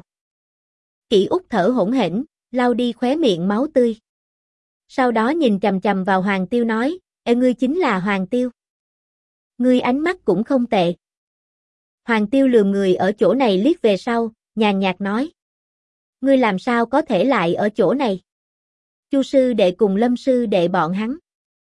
Kỷ Úc thở hổn hển, lau đi khóe miệng máu tươi. Sau đó nhìn chằm chằm vào Hoàng Tiêu nói, ngươi chính là Hoàng Tiêu. Ngươi ánh mắt cũng không tệ. Hoàng Tiêu lườm người ở chỗ này liếc về sau, nhàn nhạt nói. Ngươi làm sao có thể lại ở chỗ này? Chu sư đệ cùng Lâm sư đệ bọn hắn.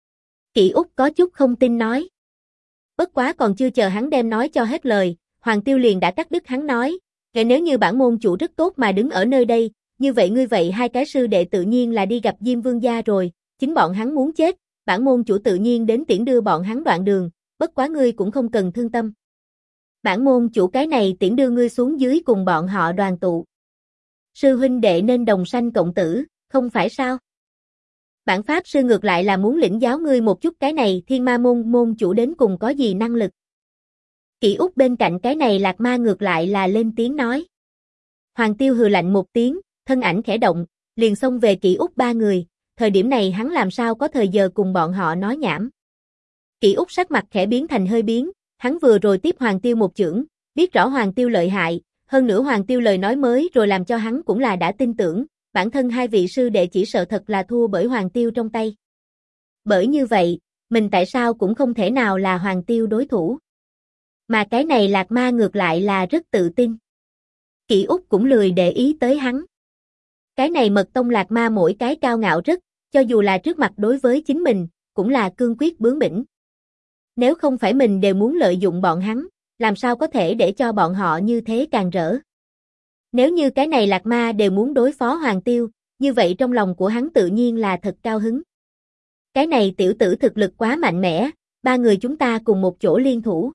Kỷ Úc có chút không tin nói. Bất quá còn chưa chờ hắn đem nói cho hết lời, Hoàng Tiêu liền đã cắt đứt hắn nói, nếu như bản môn chủ rất tốt mà đứng ở nơi đây, như vậy ngươi vậy hai cái sư đệ tự nhiên là đi gặp Diêm Vương gia rồi, chính bọn hắn muốn chết, bản môn chủ tự nhiên đến tiễn đưa bọn hắn đoạn đường, bất quá ngươi cũng không cần thương tâm. Bản môn chủ cái này tiễn đưa ngươi xuống dưới cùng bọn họ đoàn tụ. Sư huynh đệ nên đồng sanh cộng tử, không phải sao? Bản pháp sư ngược lại là muốn lĩnh giáo ngươi một chút cái này Thiên Ma môn môn chủ đến cùng có gì năng lực. Kỷ Úc bên cạnh cái này Lạc Ma ngược lại là lên tiếng nói. Hoàng Tiêu hừ lạnh một tiếng, thân ảnh khẽ động, liền xông về Kỷ Úc ba người, thời điểm này hắn làm sao có thời giờ cùng bọn họ nói nhảm. Kỷ Úc sắc mặt khẽ biến thành hơi biến, hắn vừa rồi tiếp Hoàng Tiêu một chưởng, biết rõ Hoàng Tiêu lợi hại, hơn nữa Hoàng Tiêu lời nói mới rồi làm cho hắn cũng là đã tin tưởng, bản thân hai vị sư đệ chỉ sợ thật là thua bởi Hoàng Tiêu trong tay. Bởi như vậy, mình tại sao cũng không thể nào là Hoàng Tiêu đối thủ. Mà cái này Lạc Ma ngược lại là rất tự tin. Kỷ Úc cũng lười để ý tới hắn. Cái này Mật Tông Lạc Ma mỗi cái cao ngạo rất, cho dù là trước mặt đối với chính mình, cũng là cương quyết bướng bỉnh. Nếu không phải mình đều muốn lợi dụng bọn hắn, làm sao có thể để cho bọn họ như thế càng rỡ. Nếu như cái này Lạc Ma đều muốn đối phó Hoàng Tiêu, như vậy trong lòng của hắn tự nhiên là thật cao hứng. Cái này tiểu tử thực lực quá mạnh mẽ, ba người chúng ta cùng một chỗ liên thủ.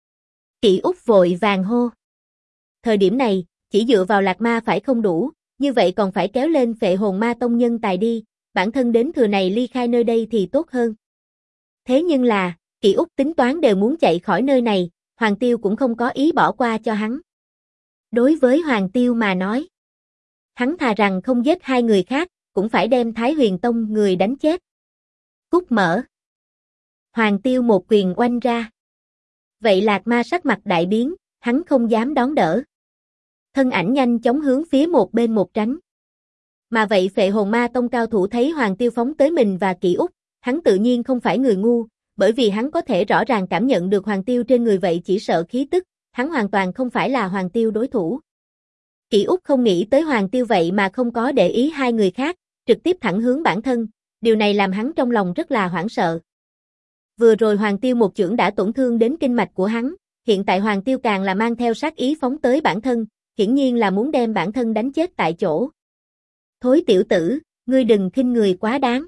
Kỷ Úc vội vàng hô. Thời điểm này, chỉ dựa vào Lạc Ma phải không đủ, như vậy còn phải kéo lên Phệ Hồn Ma Tông nhân tài đi, bản thân đến thừa này ly khai nơi đây thì tốt hơn. Thế nhưng là, Kỷ Úc tính toán đều muốn chạy khỏi nơi này, Hoàng Tiêu cũng không có ý bỏ qua cho hắn. Đối với Hoàng Tiêu mà nói, hắn thà rằng không giết hai người khác, cũng phải đem Thái Huyền Tông người đánh chết. Cút mở. Hoàng Tiêu một quyền oanh ra. Vậy Lạc Ma sắc mặt đại biến, hắn không dám đón đỡ. Thân ảnh nhanh chóng hướng phía một bên một tránh. Mà vậy Phệ Hồn Ma Tông cao thủ thấy Hoàng Tiêu phóng tới mình và Kỷ Úc, hắn tự nhiên không phải người ngu, bởi vì hắn có thể rõ ràng cảm nhận được Hoàng Tiêu trên người vậy chỉ sợ khí tức, hắn hoàn toàn không phải là Hoàng Tiêu đối thủ. Kỷ Úc không nghĩ tới Hoàng Tiêu vậy mà không có để ý hai người khác, trực tiếp thẳng hướng bản thân, điều này làm hắn trong lòng rất là hoảng sợ. Vừa rồi Hoàng Tiêu một chưởng đã tổn thương đến kinh mạch của hắn, hiện tại Hoàng Tiêu càng là mang theo sát ý phóng tới bản thân, hiển nhiên là muốn đem bản thân đánh chết tại chỗ. Thối tiểu tử, ngươi đừng khinh người quá đáng.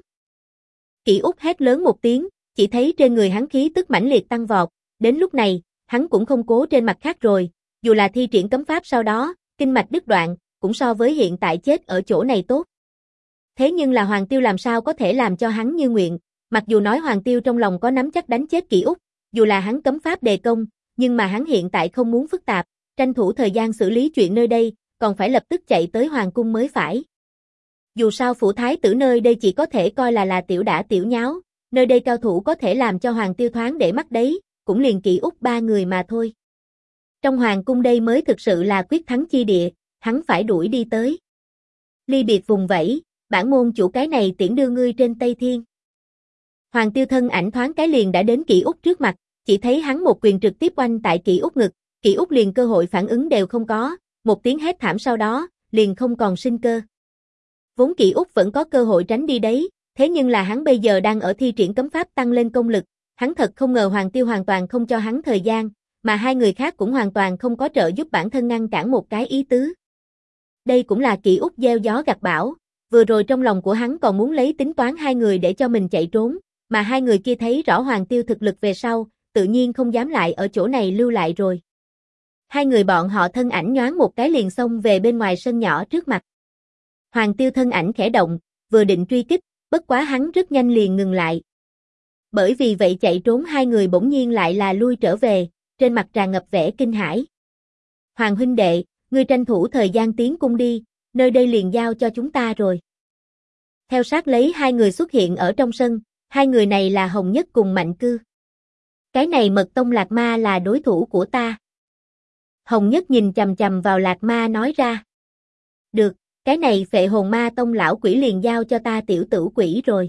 Kỷ Úc hét lớn một tiếng, chỉ thấy trên người hắn khí tức mãnh liệt tăng vọt, đến lúc này, hắn cũng không cố trên mặt khác rồi, dù là thi triển cấm pháp sau đó, kinh mạch đứt đoạn, cũng so với hiện tại chết ở chỗ này tốt. Thế nhưng là Hoàng Tiêu làm sao có thể làm cho hắn như nguyện, mặc dù nói Hoàng Tiêu trong lòng có nắm chắc đánh chết Kỷ Úc, dù là hắn cấm pháp đề công, nhưng mà hắn hiện tại không muốn phức tạp, tranh thủ thời gian xử lý chuyện nơi đây, còn phải lập tức chạy tới Hoàng cung mới phải. Dù sao phủ thái tử nơi đây chỉ có thể coi là tiểu đả tiểu nháo, nơi đây cao thủ có thể làm cho Hoàng Tiêu thoáng để mắt đấy, cũng liền Kỷ Úc ba người mà thôi. Trong Hoàng cung đây mới thực sự là quyết thắng chi địa, hắn phải đuổi đi tới. Ly biệt vùng vẫy, bản môn chủ cái này tiễn đưa ngươi trên Tây Thiên. Hoàng Tiêu thân ảnh thoáng cái liền đã đến Kỷ Úc trước mặt, chỉ thấy hắn một quyền trực tiếp oanh tại Kỷ Úc ngực, Kỷ Úc liền cơ hội phản ứng đều không có, một tiếng hét thảm sau đó, liền không còn sinh cơ. Vốn Kỷ Úc vẫn có cơ hội tránh đi đấy, thế nhưng là hắn bây giờ đang ở thi triển cấm pháp tăng lên công lực, hắn thật không ngờ Hoàng Tiêu hoàn toàn không cho hắn thời gian, mà hai người khác cũng hoàn toàn không có trợ giúp bản thân ngăn cản một cái ý tứ. Đây cũng là Kỷ Úc gieo gió gặt bão, vừa rồi trong lòng của hắn còn muốn lấy tính toán hai người để cho mình chạy trốn, mà hai người kia thấy rõ Hoàng Tiêu thực lực về sau, tự nhiên không dám lại ở chỗ này lưu lại rồi. Hai người bọn họ thân ảnh nhoáng một cái liền xông về bên ngoài sân nhỏ trước mặt. Hoàng Tiêu thân ảnh khẽ động, vừa định truy kích, bất quá hắn rất nhanh liền ngừng lại. Bởi vì vậy chạy trốn hai người bỗng nhiên lại là lui trở về, trên mặt tràn ngập vẻ kinh hãi. Hoàng huynh đệ, ngươi tranh thủ thời gian tiến cung đi, nơi đây liền giao cho chúng ta rồi. Theo sát lấy hai người xuất hiện ở trong sân, hai người này là Hồng Nhất cùng Mạnh Cư. Cái này Mật Tông Lạc Ma là đối thủ của ta. Hồng Nhất nhìn chằm chằm vào Lạc Ma nói ra. Được, cái này Phệ Hồn Ma Tông lão quỷ liền giao cho ta tiểu tử quỷ rồi.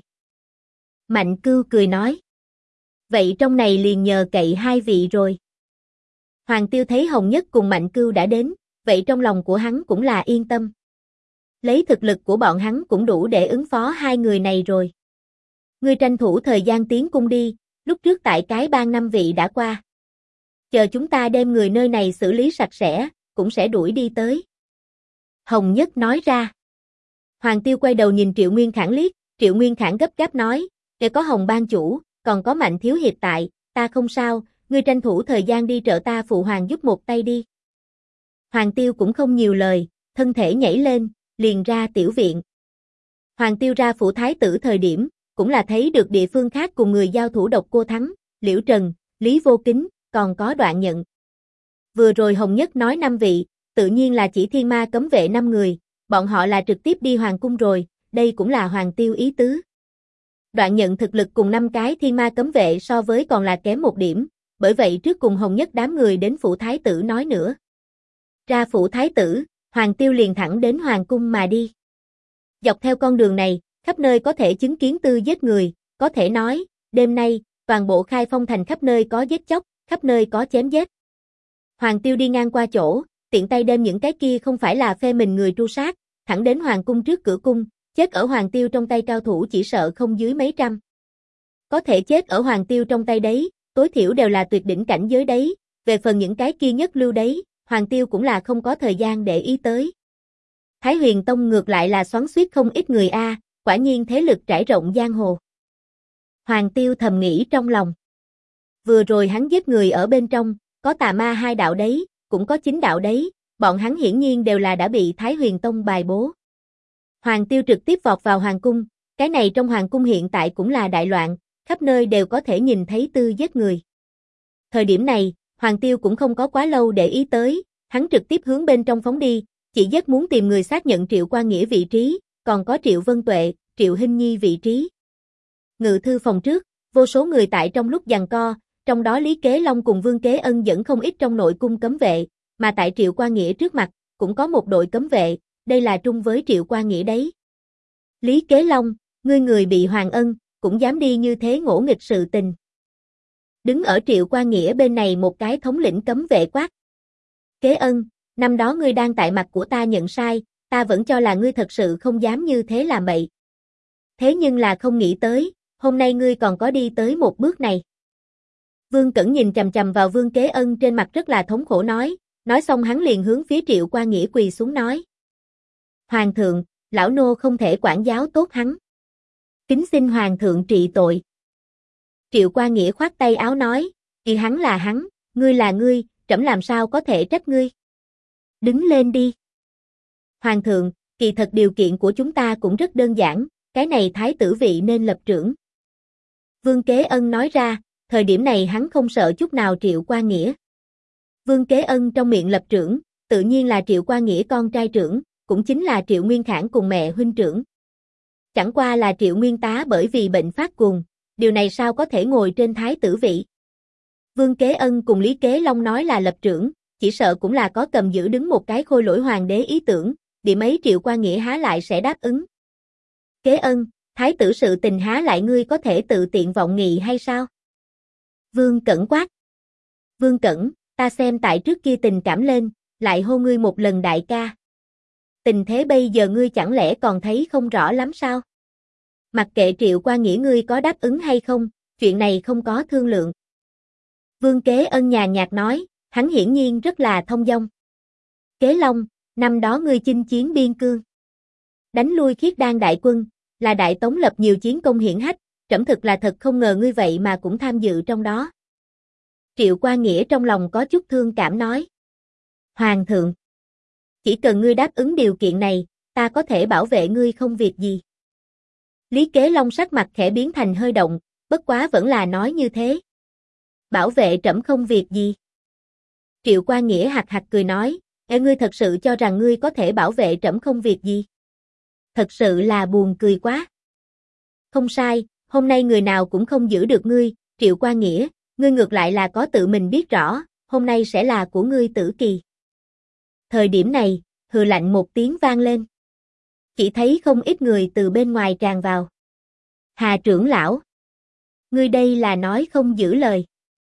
Mạnh Cư cười nói. Vậy trong này liền nhờ cậy hai vị rồi. Hoàng Tiêu thấy Hồng Nhất cùng Mạnh Cư đã đến, vậy trong lòng của hắn cũng là yên tâm. Lấy thực lực của bọn hắn cũng đủ để ứng phó hai người này rồi. Ngươi tranh thủ thời gian tiến cung đi, lúc trước tại cái bang 5 vị đã qua. Chờ chúng ta đem người nơi này xử lý sạch sẽ, cũng sẽ đuổi đi tới. Hồng Nhất nói ra. Hoàng Tiêu quay đầu nhìn Triệu Nguyên Khảng liếc, Triệu Nguyên Khảng gấp gáp nói, để có Hồng ban chủ, còn có Mạnh thiếu hiệp tại, ta không sao, ngươi tranh thủ thời gian đi trợ ta phụ hoàng giúp một tay đi. Hoàng Tiêu cũng không nhiều lời, thân thể nhảy lên, liền ra tiểu viện. Hoàng Tiêu ra phủ thái tử thời điểm, cũng là thấy được địa phương khác cùng người giao thủ Độc Cô Thắng, Liễu Trần, Lý Vô Kính, còn có Đoạn Nhận. Vừa rồi Hồng Nhất nói 5 vị, tự nhiên là chỉ Thiên Ma cấm vệ 5 người, bọn họ là trực tiếp đi hoàng cung rồi, đây cũng là Hoàng Tiêu ý tứ. Đoạn Nhận thực lực cùng 5 cái Thiên Ma cấm vệ so với còn là kém một điểm, bởi vậy trước cùng Hồng Nhất đám người đến phủ thái tử nói nữa. Ra phủ thái tử, Hoàng Tiêu liền thẳng đến hoàng cung mà đi. Dọc theo con đường này, khắp nơi có thể chứng kiến tư giết người, có thể nói, đêm nay, toàn bộ Khai Phong thành khắp nơi có giết chóc, khắp nơi có chém giết. Hoàng Tiêu đi ngang qua chỗ, tiện tay đem những cái kia không phải là phe mình người tru sát, thẳng đến hoàng cung trước cửa cung, chết ở Hoàng Tiêu trong tay cao thủ chỉ sợ không dưới mấy trăm. Có thể chết ở Hoàng Tiêu trong tay đấy, tối thiểu đều là tuyệt đỉnh cảnh giới đấy, về phần những cái kia nhất lưu đấy, Hoàng Tiêu cũng là không có thời gian để ý tới. Thái Huyền Tông ngược lại là xoắn xuýt không ít người a, quả nhiên thế lực trải rộng giang hồ. Hoàng Tiêu thầm nghĩ trong lòng. Vừa rồi hắn giết người ở bên trong, có tà ma 2 đạo đấy, cũng có 9 đạo đấy, bọn hắn hiển nhiên đều là đã bị Thái Huyền Tông bài bố. Hoàng Tiêu trực tiếp vọt vào hoàng cung, cái này trong hoàng cung hiện tại cũng là đại loạn, khắp nơi đều có thể nhìn thấy tư giết người. Thời điểm này, Hoàng Tiêu cũng không có quá lâu để ý tới, hắn trực tiếp hướng bên trong phóng đi, chỉ rất muốn tìm người xác nhận Triệu Qua Nghĩa vị trí, còn có Triệu Vân Tuệ, Triệu Hinh Nhi vị trí. Ngự thư phòng trước, vô số người tại trong lúc giằng co, trong đó Lý Kế Long cùng Vương Kế Ân dẫn không ít trong nội cung cấm vệ, mà tại Triệu Qua Nghĩa trước mặt, cũng có một đội cấm vệ, đây là trung với Triệu Qua Nghĩa đấy. Lý Kế Long, ngươi người bị Hoàng Ân, cũng dám đi như thế ngỗ nghịch sự tình. Đứng ở Triệu Qua Nghĩa bên này một cái thống lĩnh cấm vệ quát. Kế Ân, năm đó ngươi đang tại mặt của ta nhận sai, ta vẫn cho là ngươi thật sự không dám như thế làm bậy. Thế nhưng là không nghĩ tới, hôm nay ngươi còn có đi tới một bước này. Vương Cẩn nhìn chằm chằm vào Vương Kế Ân trên mặt rất là thống khổ nói xong hắn liền hướng phía Triệu Qua Nghĩa quỳ xuống nói. Hoàng thượng, lão nô không thể quản giáo tốt hắn. Kính xin Hoàng thượng trị tội. Triệu Qua Nghĩa khoát tay áo nói, thì hắn là hắn, ngươi là ngươi, trẫm làm sao có thể trách ngươi. Đứng lên đi. Hoàng thượng, kỳ thật điều kiện của chúng ta cũng rất đơn giản, cái này thái tử vị nên lập trưởng. Vương Kế Ân nói ra, thời điểm này hắn không sợ chút nào Triệu Qua Nghĩa. Vương Kế Ân trong miệng lập trưởng, tự nhiên là Triệu Qua Nghĩa con trai trưởng, cũng chính là Triệu Nguyên Khảng cùng mẹ huynh trưởng. Chẳng qua là Triệu Nguyên tá bởi vì bệnh phát cuồng, điều này sao có thể ngồi trên thái tử vị. Vương Kế Ân cùng Lý Kế Long nói là lập trưởng, chỉ sợ cũng là có cầm giữ đứng một cái khôi lỗi hoàng đế ý tưởng, điểm ấy Triệu Qua Nghĩa há lại sẽ đáp ứng. Kế Ân, thái tử sự tình há lại ngươi có thể tự tiện vọng nghị hay sao? Vương Cẩn quát. Vương Cẩn, ta xem tại trước kia tình cảm lên, lại hô ngươi một lần đại ca. Tình thế bây giờ ngươi chẳng lẽ còn thấy không rõ lắm sao? Mặc kệ Triệu Qua Nghĩa ngươi có đáp ứng hay không, chuyện này không có thương lượng. Vương Kế Ân nhàn nhạt nói, hắn hiển nhiên rất là thông dong. Kế Long, năm đó ngươi chinh chiến biên cương. Đánh lui Khiết Đan đại quân, là Đại Tống lập nhiều chiến công hiển hách, trẫm thực là thật không ngờ ngươi vậy mà cũng tham dự trong đó. Triệu Qua Nghĩa trong lòng có chút thương cảm nói. Hoàng thượng, chỉ cần ngươi đáp ứng điều kiện này, ta có thể bảo vệ ngươi không việc gì. Lý Kế Long sắc mặt khẽ biến thành hơi động, bất quá vẫn là nói như thế. Bảo vệ trẫm không việc gì. Triệu Qua Nghĩa hạc hạc cười nói, ngươi thật sự cho rằng ngươi có thể bảo vệ trẫm không việc gì? Thật sự là buồn cười quá. Không sai, hôm nay người nào cũng không giữ được ngươi, Triệu Qua Nghĩa, ngươi ngược lại là có tự mình biết rõ, hôm nay sẽ là của ngươi tử kỳ. Thời điểm này, hừ lạnh một tiếng vang lên. Chỉ thấy không ít người từ bên ngoài tràn vào. Hà trưởng lão, ngươi đây là nói không giữ lời.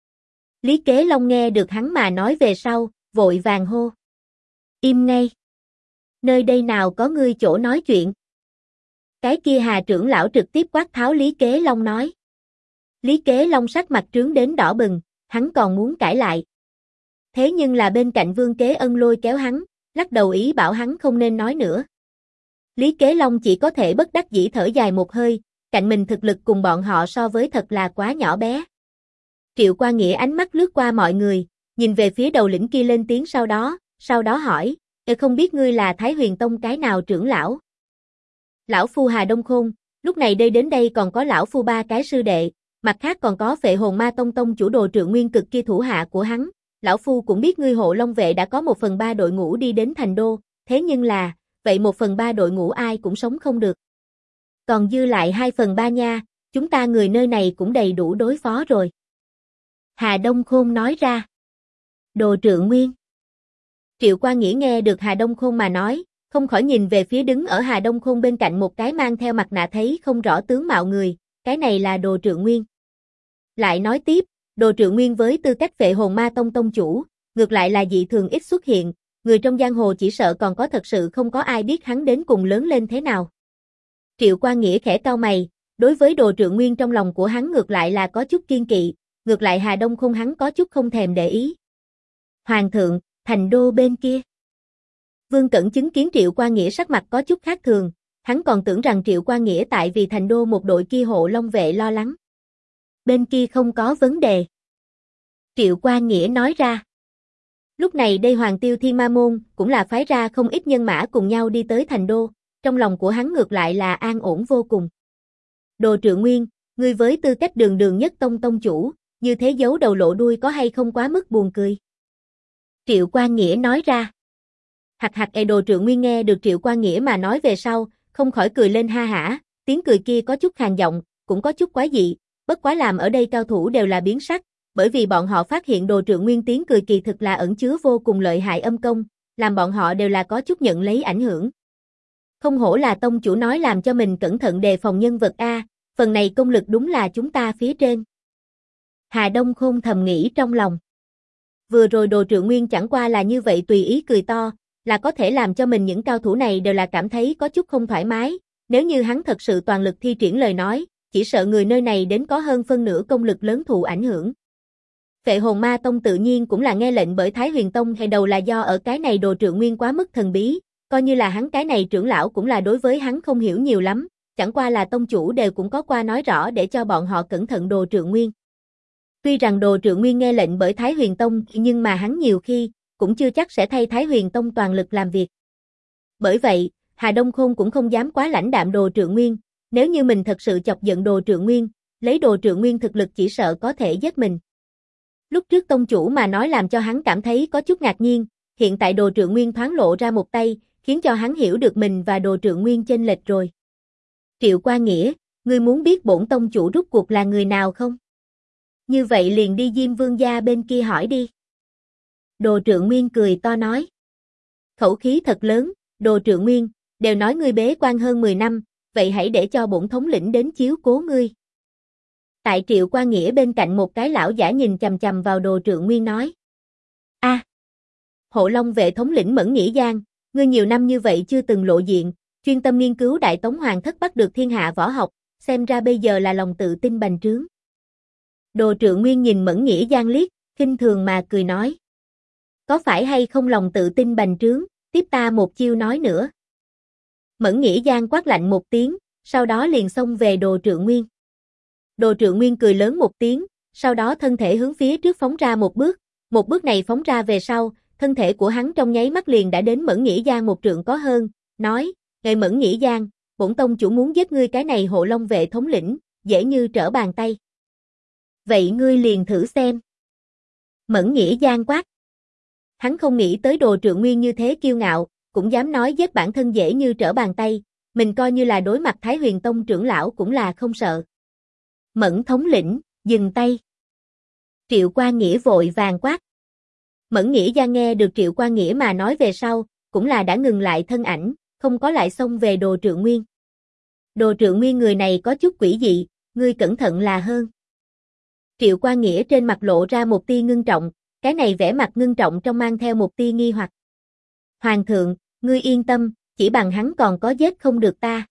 Lý Kế Long nghe được hắn mà nói về sau, vội vàng hô. Im ngay. Nơi đây nào có ngươi chỗ nói chuyện. Cái kia Hà trưởng lão trực tiếp quát tháo Lý Kế Long nói. Lý Kế Long sắc mặt trướng đến đỏ bừng, hắn còn muốn cãi lại. Thế nhưng là bên cạnh Vương Kế Ân lôi kéo hắn, lắc đầu ý bảo hắn không nên nói nữa. Lý Kế Long chỉ có thể bất đắc dĩ thở dài một hơi, cạnh mình thực lực cùng bọn họ so với thật là quá nhỏ bé. Triệu Qua Nghĩa ánh mắt lướt qua mọi người, nhìn về phía đầu lĩnh kia lên tiếng sau đó hỏi, không biết ngươi là Thái Huyền Tông cái nào trưởng lão? Lão phu Hà Đông Khôn, lúc này đến đây còn có lão phu 3 cái sư đệ, mặt khác còn có Phệ Hồn Ma Tông tông chủ Đồ Trượng Nguyên cực kia thủ hạ của hắn, lão phu cũng biết ngươi Hộ Long vệ đã có 1/3 đội ngũ đi đến thành đô, thế nhưng là, vậy 1/3 đội ngũ ai cũng sống không được. Còn dư lại 2/3 nha, chúng ta người nơi này cũng đầy đủ đối phó rồi. Hà Đông Khôn nói ra. Đồ Trượng Nguyên. Triệu Qua Nghĩa nghe được Hà Đông Khôn mà nói, không khỏi nhìn về phía đứng ở Hà Đông Khôn bên cạnh một cái mang theo mặt nạ thấy không rõ tướng mạo người, cái này là Đồ Trượng Nguyên. Lại nói tiếp, Đồ Trượng Nguyên với tư cách Phệ Hồn Ma Tông tông chủ, ngược lại là dị thường ít xuất hiện, người trong giang hồ chỉ sợ còn có thật sự không có ai biết hắn đến cùng lớn lên thế nào. Triệu Qua Nghĩa khẽ cau mày, đối với Đồ Trượng Nguyên trong lòng của hắn ngược lại là có chút kiên kỵ, ngược lại Hà Đông Khôn hắn có chút không thèm để ý. Hoàng thượng, thành đô bên kia. Vương Cẩn chứng kiến Triệu Qua Nghĩa sắc mặt có chút khác thường, hắn còn tưởng rằng Triệu Qua Nghĩa tại vì thành đô một đội kia Hộ Long vệ lo lắng. Bên kia không có vấn đề. Triệu Qua Nghĩa nói ra. Lúc này đây Hoàng Tiêu Thiên Ma Môn cũng là phái ra không ít nhân mã cùng nhau đi tới thành đô, trong lòng của hắn ngược lại là an ổn vô cùng. Đồ Trượng Nguyên, ngươi với tư cách đường đường nhất tông tông chủ, như thế giấu đầu lộ đuôi có hay không quá mức buồn cười? Triệu Qua Nghĩa nói ra. Hạc hạc Đồ Trượng Nguyên nghe được Triệu Qua Nghĩa mà nói về sau, không khỏi cười lên ha hả, tiếng cười kia có chút khàn giọng, cũng có chút quái dị, bất quá làm ở đây cao thủ đều là biến sắc, bởi vì bọn họ phát hiện Đồ Trượng Nguyên tiếng cười kỳ thực là ẩn chứa vô cùng lợi hại âm công, làm bọn họ đều là có chút nhận lấy ảnh hưởng. Không hổ là tông chủ nói làm cho mình cẩn thận đề phòng nhân vật A, phần này công lực đúng là chúng ta phía trên. Hà Đông Khôn thầm nghĩ trong lòng. Vừa rồi Đồ Trượng Nguyên chẳng qua là như vậy tùy ý cười to, là có thể làm cho mình những cao thủ này đều là cảm thấy có chút không thoải mái, nếu như hắn thật sự toàn lực thi triển lời nói, chỉ sợ người nơi này đến có hơn phân nửa công lực lớn thụ ảnh hưởng. Phệ Hồn Ma Tông tự nhiên cũng là nghe lệnh bởi Thái Huyền Tông hay đầu là do ở cái này Đồ Trượng Nguyên quá mức thần bí, coi như là hắn cái này trưởng lão cũng là đối với hắn không hiểu nhiều lắm, chẳng qua là tông chủ đều cũng có qua nói rõ để cho bọn họ cẩn thận Đồ Trượng Nguyên. Tuy rằng Đồ Trượng Nguyên nghe lệnh bởi Thái Huyền Tông nhưng mà hắn nhiều khi cũng chưa chắc sẽ thay Thái Huyền Tông toàn lực làm việc. Bởi vậy, Hà Đông Khôn cũng không dám quá lãnh đạm Đồ Trượng Nguyên, nếu như mình thật sự chọc giận Đồ Trượng Nguyên, lấy Đồ Trượng Nguyên thực lực chỉ sợ có thể giết mình. Lúc trước tông chủ mà nói làm cho hắn cảm thấy có chút ngạc nhiên, hiện tại Đồ Trượng Nguyên thoáng lộ ra một tay, khiến cho hắn hiểu được mình và Đồ Trượng Nguyên chênh lệch rồi. Triệu Qua Nghĩa, ngươi muốn biết bổn tông chủ rút cuộc là người nào không? Như vậy liền đi Diêm Vương gia bên kia hỏi đi. Đồ Trượng Nguyên cười to nói. Khẩu khí thật lớn, Đồ Trượng Nguyên, đều nói ngươi bế quan hơn 10 năm, vậy hãy để cho bổn thống lĩnh đến chiếu cố ngươi. Tại Triệu Qua Nghĩa bên cạnh một cái lão giả nhìn chằm chằm vào Đồ Trượng Nguyên nói. Hộ Long vệ thống lĩnh Mẫn Nghĩa Giang, ngươi nhiều năm như vậy chưa từng lộ diện, chuyên tâm nghiên cứu Đại Tống Hoàng thất bắt được thiên hạ võ học, xem ra bây giờ là lòng tự tin bành trướng. Đồ Trượng Nguyên nhìn Mẫn Nghĩa Giang liếc, khinh thường mà cười nói. Có phải hay không lòng tự tin bành trướng, tiếp ta một chiêu nói nữa. Mẫn Nghĩa Giang quát lạnh một tiếng, sau đó liền xông về Đồ Trượng Nguyên. Đồ Trượng Nguyên cười lớn một tiếng, sau đó thân thể hướng phía trước phóng ra một bước này phóng ra về sau, thân thể của hắn trong nháy mắt liền đã đến Mẫn Nghĩa Giang một trượng có hơn, nói, ngài Mẫn Nghĩa Giang, bổn tông chủ muốn giết ngươi cái này Hộ Long vệ thống lĩnh, dễ như trở bàn tay. Vậy ngươi liền thử xem. Mẫn Nghĩa Giang quát. Hắn không nghĩ tới Đồ Trượng Nguyên như thế kiêu ngạo, cũng dám nói giết bản thân dễ như trở bàn tay, mình coi như là đối mặt Thái Huyền Tông trưởng lão cũng là không sợ. Mẫn thống lĩnh, dừng tay. Triệu Qua Nghĩa vội vàng quát. Mẫn Nghĩa Giang nghe được Triệu Qua Nghĩa mà nói về sau, cũng là đã ngừng lại thân ảnh, không có lại xông về Đồ Trượng Nguyên. Đồ Trượng Nguyên người này có chút quỷ dị, ngươi cẩn thận là hơn. Triệu Qua Nghĩa trên mặt lộ ra một tia ngưng trọng, cái này vẻ mặt ngưng trọng trong mang theo một tia nghi hoặc. Hoàng thượng, ngươi yên tâm, chỉ bằng hắn còn có giết không được ta.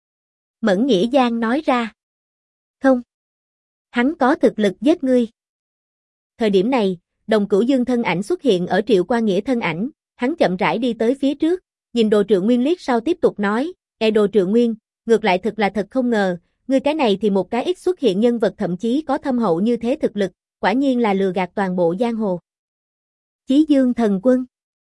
Mẫn Nghĩa Giang nói ra. Không. Hắn có thực lực giết ngươi. Thời điểm này, Đồng Cửu Dương thân ảnh xuất hiện ở Triệu Qua Nghĩa thân ảnh, hắn chậm rãi đi tới phía trước, nhìn Đồ Trượng Nguyên liếc sau tiếp tục nói, Đồ Trượng Nguyên, ngược lại thật không ngờ, ngươi cái này thì một cái ít xuất hiện nhân vật thậm chí có thâm hậu như thế thực lực, quả nhiên là lừa gạt toàn bộ giang hồ. Chí Dương thần quân.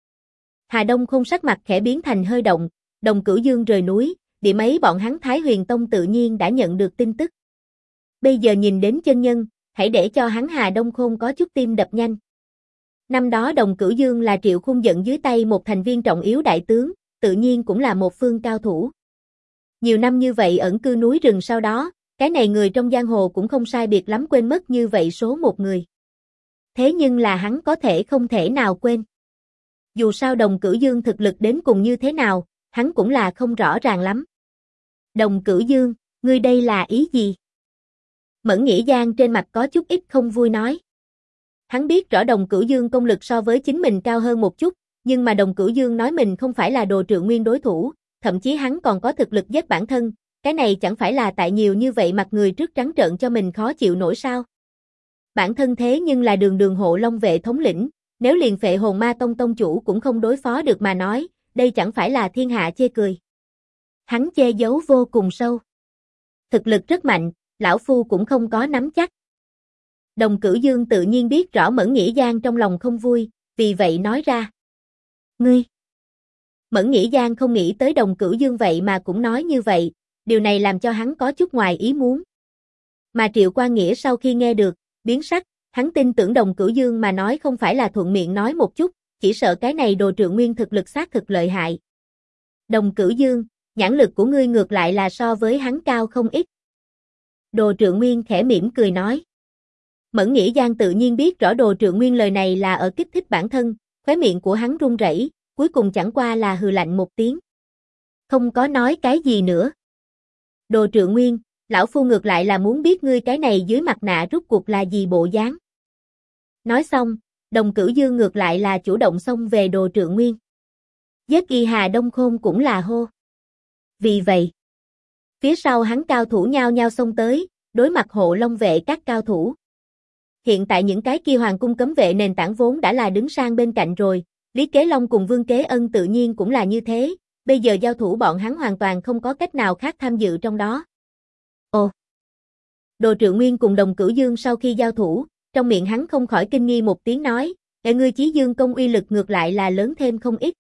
Hà Đông Khôn sắc mặt khẽ biến thành hơi động, Đồng Cửu Dương rời núi, điểm ấy bọn hắn Thái Huyền Tông tự nhiên đã nhận được tin tức. Bây giờ nhìn đến chân nhân, hãy để cho hắn Hà Đông Khôn có chút tim đập nhanh. Năm đó Đồng Cửu Dương là Triệu Khung giận dưới tay một thành viên trọng yếu đại tướng, tự nhiên cũng là một phương cao thủ. Nhiều năm như vậy ẩn cư núi rừng sau đó, cái này người trong giang hồ cũng không sai biệt lắm quên mất như vậy số một người. Thế nhưng là hắn có thể không thể nào quên. Dù sao Đồng Cửu Dương thực lực đến cùng như thế nào, hắn cũng là không rõ ràng lắm. Đồng Cửu Dương, ngươi đây là ý gì? Mẫn Nghĩa Giang trên mặt có chút ít không vui nói. Hắn biết rõ Đồng Cửu Dương công lực so với chính mình cao hơn một chút, nhưng mà Đồng Cửu Dương nói mình không phải là Đồ Trượng Nguyên đối thủ, thậm chí hắn còn có thực lực giết bản thân, cái này chẳng phải là tại nhiều như vậy mặt người trước trắng trợn cho mình khó chịu nổi sao? Bản thân thế nhưng là đường hộ Long vệ thống lĩnh, nếu liền Phệ Hồn Ma Tông tông chủ cũng không đối phó được mà nói, đây chẳng phải là thiên hạ chê cười. Hắn che giấu vô cùng sâu. Thực lực rất mạnh, lão phu cũng không có nắm chắc. Đồng Cửu Dương tự nhiên biết rõ Mẫn Nghĩa Giang trong lòng không vui, vì vậy nói ra. Ngươi! Mẫn Nghĩa Giang không nghĩ tới Đồng Cửu Dương vậy mà cũng nói như vậy, điều này làm cho hắn có chút ngoài ý muốn. Mà Triệu Qua Nghĩa sau khi nghe được, biến sắc, hắn tin tưởng Đồng Cửu Dương mà nói không phải là thuận miệng nói một chút, chỉ sợ cái này Đồ Trượng Nguyên thực lực xác thực lợi hại. Đồng Cửu Dương, nhãn lực của ngươi ngược lại là so với hắn cao không ít. Đồ Trượng Nguyên khẽ mỉm cười nói. Mẫn Nghĩa Giang tự nhiên biết rõ Đồ Trượng Nguyên lời này là ở kích thích bản thân, khóe miệng của hắn run rẩy, cuối cùng chẳng qua là hừ lạnh một tiếng. Không có nói cái gì nữa. Đồ Trượng Nguyên, lão phu ngược lại là muốn biết ngươi cái này dưới mặt nạ rút cuộc là gì bộ dáng. Nói xong, Đồng Cửu Dương ngược lại là chủ động xông về Đồ Trượng Nguyên. Giết y Hà Đông Khôn cũng là hô. Vì vậy, phía sau hắn cao thủ nhao nhao xông tới, đối mặt hộ Long vệ các cao thủ. Hiện tại những cái kia hoàng cung cấm vệ nền tảng vốn đã là đứng sang bên cạnh rồi, Lý Kế Long cùng Vương Kế Ân tự nhiên cũng là như thế, bây giờ giao thủ bọn hắn hoàn toàn không có cách nào khác tham dự trong đó. Ồ! Đồ Trượng Nguyên cùng Đồng Cửu Dương sau khi giao thủ, trong miệng hắn không khỏi kinh nghi một tiếng nói, ngươi Chí Dương công uy lực ngược lại là lớn thêm không ít.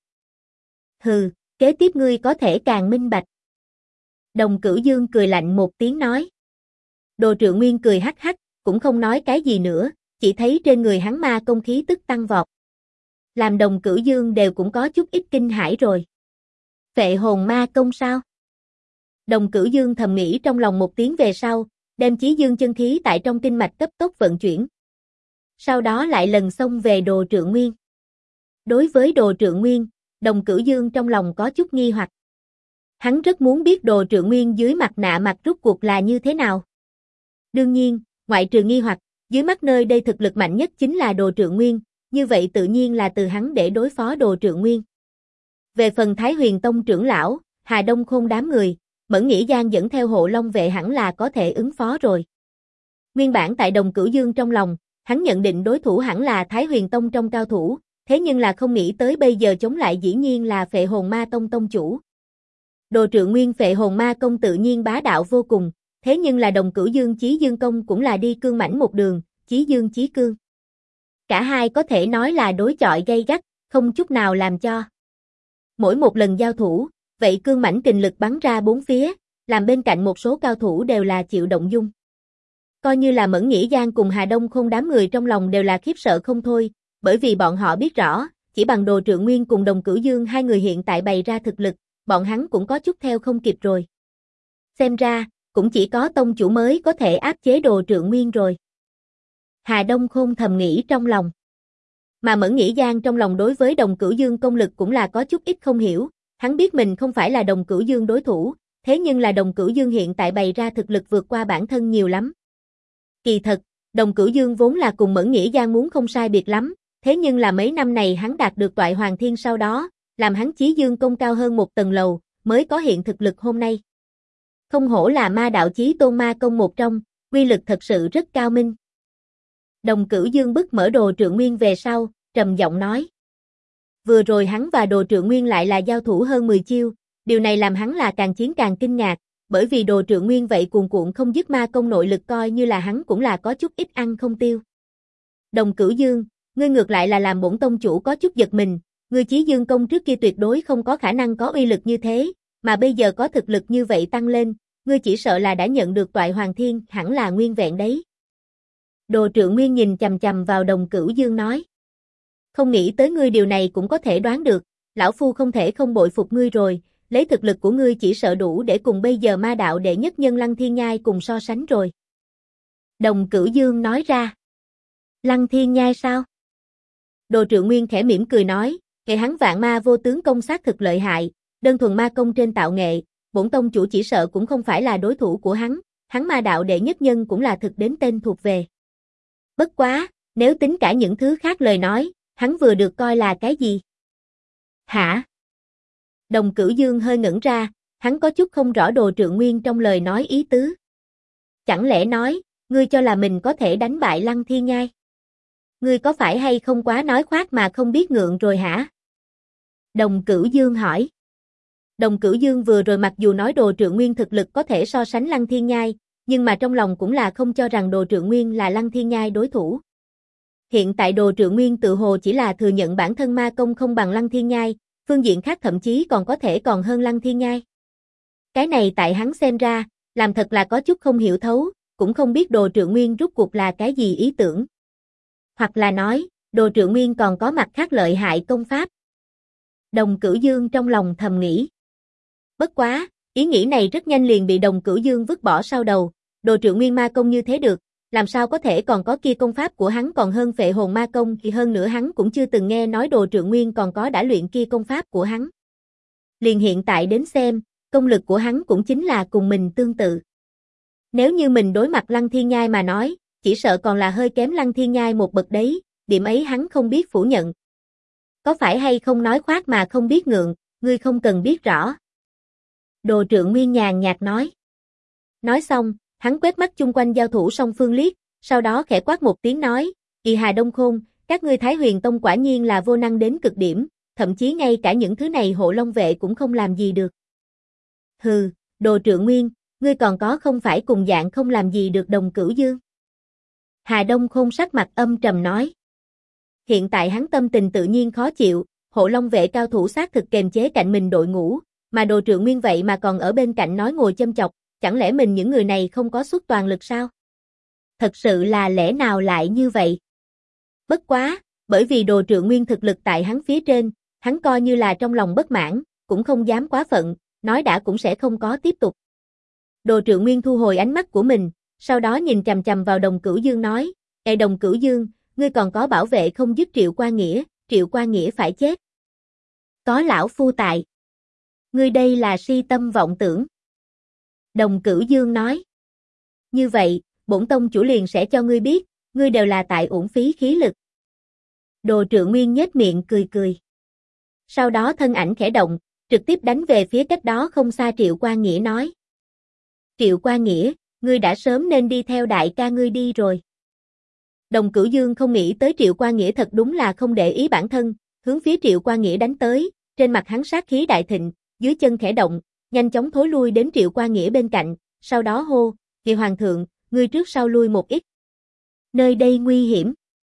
Hừ, kế tiếp ngươi có thể càng minh bạch. Đồng Cửu Dương cười lạnh một tiếng nói. Đồ Trượng Nguyên cười hắc hắc, cũng không nói cái gì nữa, chỉ thấy trên người hắn ma công khí tức tăng vọt. Làm Đồng Cửu Dương đều cũng có chút ít kinh hãi rồi. Phệ hồn ma công sao? Đồng Cửu Dương thầm nghĩ trong lòng một tiếng về sau, đem Chí Dương chân khí tại trong kinh mạch cấp tốc vận chuyển. Sau đó lại lần xông về Đồ Trượng Nguyên. Đối với Đồ Trượng Nguyên, Đồng Cửu Dương trong lòng có chút nghi hoặc. Hắn rất muốn biết Đồ Trượng Nguyên dưới mặt nạ mặt rút cuộc là như thế nào. Đương nhiên, ngoại trừ nghi hoặc, dưới mắt nơi đây thực lực mạnh nhất chính là Đồ Trượng Nguyên, như vậy tự nhiên là từ hắn để đối phó Đồ Trượng Nguyên. Về phần Thái Huyền Tông trưởng lão, Hà Đông Khôn đám người, Mẫn Nghĩa Giang dẫn theo hộ Long vệ hẳn là có thể ứng phó rồi. Nguyên bản tại Đồng Cửu Dương trong lòng, hắn nhận định đối thủ hẳn là Thái Huyền Tông trong cao thủ, thế nhưng là không nghĩ tới bây giờ chống lại dĩ nhiên là Phệ Hồn Ma Tông tông chủ. Đồ Trượng Nguyên Phệ Hồn Ma Công tự nhiên bá đạo vô cùng, thế nhưng là Đồng Cửu Dương Chí Dương Công cũng là đi cương mãnh một đường, Chí Dương Chí Cương. Cả hai có thể nói là đối chọi gay gắt, không chút nào làm cho. Mỗi một lần giao thủ, vậy cương mãnh kình lực bắn ra bốn phía, làm bên cạnh một số cao thủ đều là chịu động dung. Coi như là Mẫn Nghĩa Giang cùng Hà Đông Khôn đám người trong lòng đều là khiếp sợ không thôi, bởi vì bọn họ biết rõ, chỉ bằng Đồ Trượng Nguyên cùng Đồng Cửu Dương hai người hiện tại bày ra thực lực, bọn hắn cũng có chút theo không kịp rồi. Xem ra, cũng chỉ có tông chủ mới có thể áp chế Đồ Trượng Nguyên rồi. Hà Đông Khôn thầm nghĩ trong lòng. Mà Mẫn Nghĩ Giang trong lòng đối với Đồng Cửu Dương công lực cũng là có chút ít không hiểu, hắn biết mình không phải là Đồng Cửu Dương đối thủ, thế nhưng là Đồng Cửu Dương hiện tại bày ra thực lực vượt qua bản thân nhiều lắm. Kỳ thật, Đồng Cửu Dương vốn là cùng Mẫn Nghĩ Giang muốn không sai biệt lắm, thế nhưng là mấy năm này hắn đạt được Toại Hoàng Thiên sau đó, làm hắn chí dương công cao hơn một tầng lầu, mới có hiện thực lực hôm nay. Không hổ là ma đạo chí tôn ma công một trong, quy lực thật sự rất cao minh. Đồng Cửu Dương bức mở Đồ Trượng Nguyên về sau, trầm giọng nói. Vừa rồi hắn và Đồ Trượng Nguyên lại là giao thủ hơn 10 chiêu, điều này làm hắn là càng chiến càng kinh ngạc, bởi vì Đồ Trượng Nguyên vậy cuồn cuộn không dứt ma công nội lực coi như là hắn cũng là có chút ít ăn không tiêu. Đồng Cửu Dương, ngươi ngược lại là làm bổn tông chủ có chút giật mình, ngươi chí dương công trước kia tuyệt đối không có khả năng có uy lực như thế, mà bây giờ có thực lực như vậy tăng lên, ngươi chỉ sợ là đã nhận được Toại Hoàng Thiên, hẳn là nguyên vẹn đấy. Đồ Trượng Nguyên nhìn chằm chằm vào Đồng Cửu Dương nói. Không nghĩ tới ngươi điều này cũng có thể đoán được, lão phu không thể không bội phục ngươi rồi, lấy thực lực của ngươi chỉ sợ đủ để cùng bây giờ ma đạo đệ nhất nhân Lăng Thiên Nhai cùng so sánh rồi. Đồng Cửu Dương nói ra. Lăng Thiên Nhai sao? Đồ Trượng Nguyên khẽ mỉm cười nói, kệ hắn vạn ma vô tướng công sát thực lợi hại, đơn thuần ma công trên tạo nghệ, bổn tông chủ chỉ sợ cũng không phải là đối thủ của hắn ma đạo đệ nhất nhân cũng là thực đến tên thuộc về. Bất quá, nếu tính cả những thứ khác lời nói, hắn vừa được coi là cái gì? Hả? Đồng Cửu Dương hơi ngẩn ra, hắn có chút không rõ Đồ Trượng Nguyên trong lời nói ý tứ. Chẳng lẽ nói, ngươi cho là mình có thể đánh bại Lăng Thiên Nhai? Ngươi có phải hay không quá nói khoác mà không biết ngượng rồi hả? Đồng Cửu Dương hỏi. Đồng Cửu Dương vừa rồi mặc dù nói Đồ Trượng Nguyên thực lực có thể so sánh Lăng Thiên Nhai, nhưng mà trong lòng cũng là không cho rằng Đồ Trượng Nguyên là Lăng Thiên Nhai đối thủ. Hiện tại Đồ Trượng Nguyên tự hồ chỉ là thừa nhận bản thân ma công không bằng Lăng Thiên Nhai, phương diện khác thậm chí còn có thể còn hơn Lăng Thiên Nhai. Cái này tại hắn xem ra, làm thật là có chút không hiểu thấu, cũng không biết Đồ Trượng Nguyên rút cuộc là cái gì ý tưởng. Hoặc là nói, Đồ Trượng Nguyên còn có mặt khác lợi hại công pháp. Đồng Cửu Dương trong lòng thầm nghĩ. Bất quá, ý nghĩ này rất nhanh liền bị Đồng Cửu Dương vứt bỏ sau đầu, Đồ Trượng Nguyên ma công như thế được, làm sao có thể còn có kia công pháp của hắn còn hơn Phệ Hồn ma công, thì hơn nữa hắn cũng chưa từng nghe nói Đồ Trượng Nguyên còn có đã luyện kia công pháp của hắn. Liền hiện tại đến xem, công lực của hắn cũng chính là cùng mình tương tự. Nếu như mình đối mặt Lăng Thiên Nhai mà nói, chỉ sợ còn là hơi kém Lăng Thiên Nhai một bậc đấy, điểm ấy hắn không biết phủ nhận. Có phải hay không nói khoác mà không biết ngượng, ngươi không cần biết rõ. Đồ Trượng Nguyên nhàn nhạt nói. Nói xong, hắn quét mắt chung quanh giao thủ song phương liếc, sau đó khẽ quát một tiếng nói, Hà Đông Khôn, các ngươi Thái Huyền Tông quả nhiên là vô năng đến cực điểm, thậm chí ngay cả những thứ này hộ long vệ cũng không làm gì được. Hừ, Đồ Trượng Nguyên, ngươi còn có không phải cùng dạng không làm gì được Đồng Cửu Dương. Hà Đông Khôn sắc mặt âm trầm nói. Hiện tại hắn tâm tình tự nhiên khó chịu, hộ long vệ cao thủ xác thực kềm chế cạnh mình đội ngũ, mà Đồ Trượng Nguyên vậy mà còn ở bên cạnh nói ngồi châm chọc, chẳng lẽ mình những người này không có xuất toàn lực sao? Thật sự là lẽ nào lại như vậy? Bất quá, bởi vì Đồ Trượng Nguyên thực lực tại hắn phía trên, hắn coi như là trong lòng bất mãn, cũng không dám quá phận, nói đã cũng sẽ không có tiếp tục. Đồ Trượng Nguyên thu hồi ánh mắt của mình, sau đó nhìn chằm chằm vào Đồng Cửu Dương nói, Ê Đồng Cửu Dương, ngươi còn có bảo vệ không dứt Triệu Qua Nghĩa phải chết. Có lão phu tại. Ngươi đây là si tâm vọng tưởng. Đồng Cửu Dương nói. Như vậy, bổn tông chủ liền sẽ cho ngươi biết, ngươi đều là tại uổng phí khí lực. Đồ Trượng Nguyên nhếch miệng cười cười. Sau đó thân ảnh khẽ động, trực tiếp đánh về phía cách đó không xa Triệu Qua Nghĩa nói. Triệu Qua Nghĩa, ngươi đã sớm nên đi theo đại ca ngươi đi rồi. Đồng Cửu Dương không nghĩ tới Triệu Qua Nghĩa thật đúng là không để ý bản thân, hướng phía Triệu Qua Nghĩa đánh tới, trên mặt hắn sát khí đại thịnh, dưới chân khẽ động, nhanh chóng thối lui đến Triệu Qua Nghĩa bên cạnh, sau đó hô, Kỳ Hoàng thượng, ngươi trước sau lui một ít. Nơi đây nguy hiểm.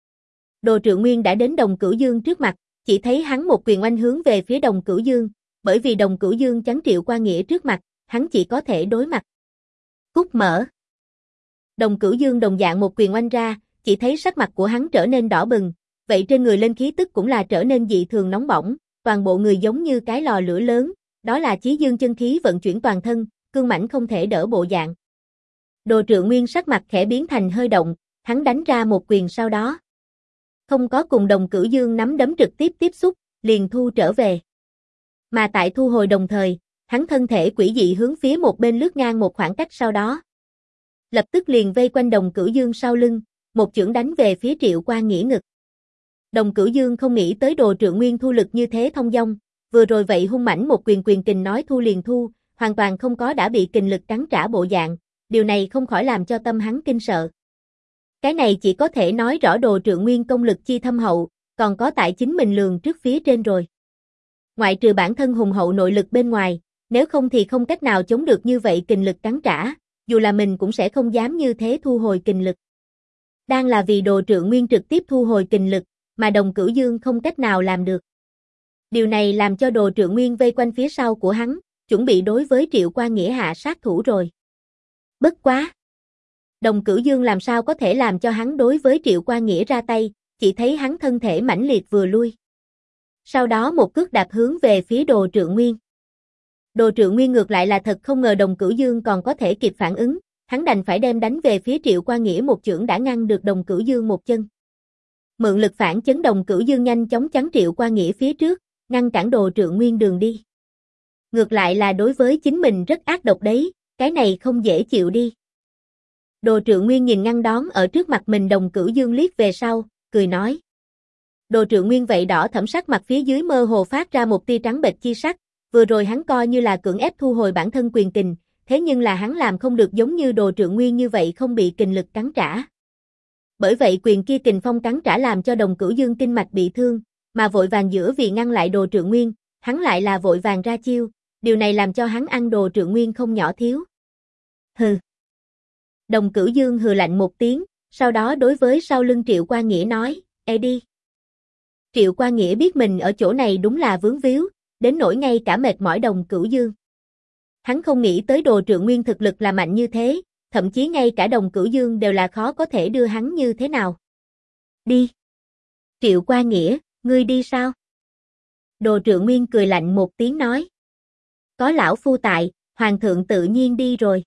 Đồ Trượng Nguyên đã đến Đồng Cửu Dương trước mặt, chỉ thấy hắn một quyền oanh hướng về phía Đồng Cửu Dương, bởi vì Đồng Cửu Dương chắn Triệu Qua Nghĩa trước mặt, hắn chỉ có thể đối mặt. Cút mở. Đồng Cửu Dương đồng dạng một quyền oanh ra, chỉ thấy sắc mặt của hắn trở nên đỏ bừng, vậy trên người lên khí tức cũng là trở nên dị thường nóng bỏng, toàn bộ người giống như cái lò lửa lớn, đó là chí dương chân khí vận chuyển toàn thân, cương mãnh không thể đỡ bộ dạng. Đồ Trượng Nguyên sắc mặt khẽ biến thành hơi động, hắn đánh ra một quyền sau đó. Không có cùng Đồng Cửu Dương nắm đấm trực tiếp tiếp xúc, liền thu trở về. Mà tại thu hồi đồng thời, hắn thân thể quỷ dị hướng phía một bên lướt ngang một khoảng cách sau đó. Lập tức liền vây quanh Đồng Cửu Dương sau lưng, một chưởng đánh về phía Triệu Quan Nghĩa ngực. Đồng Cửu Dương không nghĩ tới Đồ Trượng Nguyên thu lực như thế thông dong, vừa rồi vậy hung mãnh một quyền kình nói thu liền thu, hoàn toàn không có đã bị kình lực cắn trả bộ dạng, điều này không khỏi làm cho tâm hắn kinh sợ. Cái này chỉ có thể nói rõ Đồ Trượng Nguyên công lực chi thâm hậu, còn có tại chính mình lường trước phía trên rồi. Ngoại trừ bản thân hùng hậu nội lực bên ngoài, nếu không thì không cách nào chống được như vậy kình lực cắn trả, dù là mình cũng sẽ không dám như thế thu hồi kình lực. Đang là vì Đồ Trượng Nguyên trực tiếp thu hồi kình lực, mà Đồng Cửu Dương không cách nào làm được. Điều này làm cho Đồ Trượng Nguyên vây quanh phía sau của hắn, chuẩn bị đối với Triệu Quan Nghĩa hạ sát thủ rồi. Bất quá! Đồng Cửu Dương làm sao có thể làm cho hắn đối với Triệu Quan Nghĩa ra tay, chỉ thấy hắn thân thể mãnh liệt vừa lui. Sau đó một cước đạp hướng về phía Đồ Trượng Nguyên. Đồ Trượng Nguyên ngược lại là thật không ngờ Đồng Cửu Dương còn có thể kịp phản ứng, hắn đành phải đem đánh về phía Triệu Quan Nghĩa một chưởng đã ngăn được Đồng Cửu Dương một chân. Mượn lực phản chấn Đồng Cửu Dương nhanh chóng chắn Triệu Quan Nghĩa phía trước, ngăn cản Đồ Trượng Nguyên đường đi. Ngược lại là đối với chính mình rất ác độc đấy, cái này không dễ chịu đi. Đồ Trượng Nguyên nhìn ngăn đón ở trước mặt mình Đồng Cửu Dương liếc về sau, cười nói. Đồ Trượng Nguyên vậy đỏ thẫm sắc mặt phía dưới mơ hồ phát ra một tia trắng bệch chi sắc, vừa rồi hắn coi như là cưỡng ép thu hồi bản thân quyền kình, thế nhưng là hắn làm không được giống như Đồ Trượng Nguyên như vậy không bị kình lực cắn trả. Bởi vậy quyền kia kình phong cắn trả làm cho Đồng Cửu Dương kinh mạch bị thương, mà vội vàng giữa vì ngăn lại Đồ Trượng Nguyên, hắn lại là vội vàng ra chiêu, điều này làm cho hắn ăn Đồ Trượng Nguyên không nhỏ thiếu. Hừ. Đồng Cửu Dương hừ lạnh một tiếng, sau đó đối với sau lưng Triệu Quan Nghĩa nói, "Ê đi." Triệu Quan Nghĩa biết mình ở chỗ này đúng là vướng víu, đến nỗi ngay cả mệt mỏi Đồng Cửu Dương. Hắn không nghĩ tới Đồ Trượng Nguyên thực lực là mạnh như thế, thậm chí ngay cả Đồng Cửu Dương đều là khó có thể đưa hắn như thế nào. Đi. Triệu Quan Nghĩa, ngươi đi sao? Đồ Trượng Nguyên cười lạnh một tiếng nói. Có lão phu tại, hoàng thượng tự nhiên đi rồi.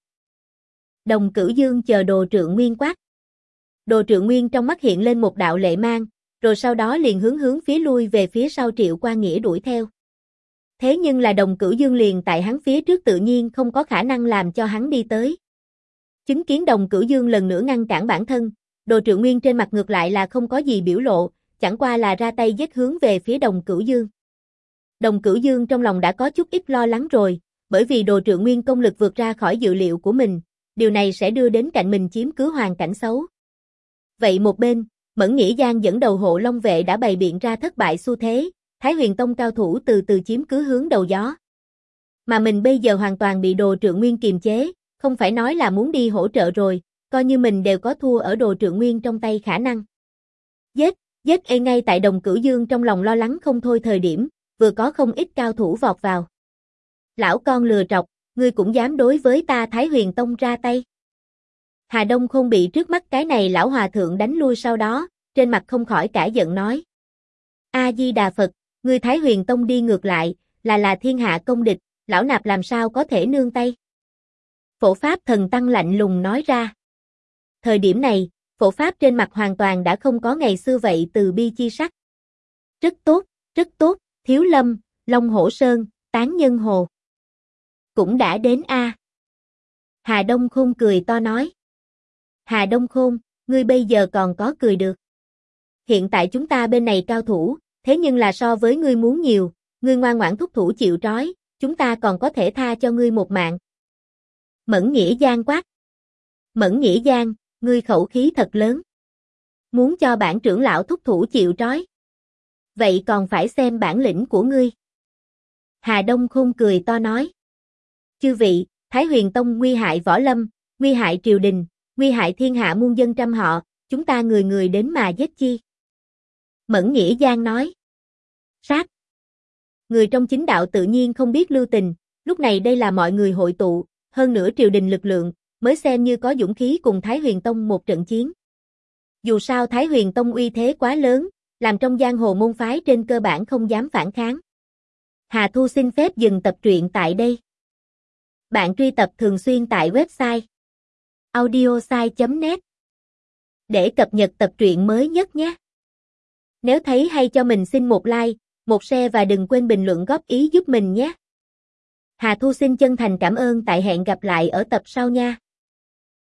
Đồng Cửu Dương chờ Đồ Trượng Nguyên quát. Đồ Trượng Nguyên trong mắt hiện lên một đạo lệ mang, rồi sau đó liền hướng phía lui về phía sau Triệu Quan Nghĩa đuổi theo. Thế nhưng là Đồng Cửu Dương liền tại hắn phía trước tự nhiên không có khả năng làm cho hắn đi tới. Chứng kiến Đồng Cửu Dương lần nữa ngăn cản bản thân, Đồ Trượng Nguyên trên mặt ngược lại là không có gì biểu lộ, chẳng qua là ra tay giết hướng về phía Đồng Cửu Dương. Đồng Cửu Dương trong lòng đã có chút ít lo lắng rồi, bởi vì Đồ Trượng Nguyên công lực vượt ra khỏi dự liệu của mình, điều này sẽ đưa đến cạnh mình chiếm cứ hoàn cảnh xấu. Vậy một bên, Mẫn Nghĩa Giang dẫn đầu hộ Long vệ đã bày biện ra thất bại xu thế, Thái Huyền Tông cao thủ từ từ chiếm cứ hướng đầu gió. Mà mình bây giờ hoàn toàn bị Đồ Trượng Nguyên kiềm chế, không phải nói là muốn đi hỗ trợ rồi, coi như mình đều có thua ở Đồ Trượng Nguyên trong tay khả năng. Giết, ngay tại Đồng Cửu Dương trong lòng lo lắng không thôi thời điểm, vừa có không ít cao thủ vọt vào. Lão con lừa trọc, ngươi cũng dám đối với ta Thái Huyền Tông ra tay. Hà Đông Khôn bị trước mắt cái này lão hòa thượng đánh lui sau đó, trên mặt không khỏi cả giận nói. A-di-đà Phật, ngươi Thái Huyền Tông đi ngược lại, là thiên hạ công địch, lão nạp làm sao có thể nương tay. Phổ Pháp thần tăng lạnh lùng nói ra. Thời điểm này, Phổ Pháp trên mặt hoàn toàn đã không có ngày xưa vậy từ bi chi sắc. Rất tốt, Thiếu Lâm, Long Hổ Sơn, Tán Nhân Hồ. Cũng đã đến a. Hà Đông Khôn cười to nói. Hà Đông Khôn, ngươi bây giờ còn có cười được. Hiện tại chúng ta bên này cao thủ, thế nhưng là so với ngươi muốn nhiều, ngươi ngoan ngoãn thúc thủ chịu trói, chúng ta còn có thể tha cho ngươi một mạng. Mẫn Nghĩa Giang quát. Mẫn Nghĩa Giang, ngươi khẩu khí thật lớn. Muốn cho bản trưởng lão thúc thủ chịu trói. Vậy còn phải xem bản lĩnh của ngươi. Hà Đông Khôn cười to nói. Chư vị, Thái Huyền Tông nguy hại võ lâm, nguy hại triều đình, nguy hại thiên hạ muôn dân trăm họ, chúng ta người người đến mà giết chi. Mẫn Nghĩa Giang nói. Sát. Người trong chính đạo tự nhiên không biết lưu tình, lúc này đây là mọi người hội tụ, hơn nữa triều đình lực lượng, mới xem như có dũng khí cùng Thái Huyền Tông một trận chiến. Dù sao Thái Huyền Tông uy thế quá lớn, làm trong giang hồ môn phái trên cơ bản không dám phản kháng. Hà Thu xin phép dừng tập truyện tại đây. Bạn truy tập thường xuyên tại website audiosai.net để cập nhật tập truyện mới nhất nhé. Nếu thấy hay cho mình xin một like, một share và đừng quên bình luận góp ý giúp mình nhé. Hà Thu xin chân thành cảm ơn, tại hẹn gặp lại ở tập sau nha.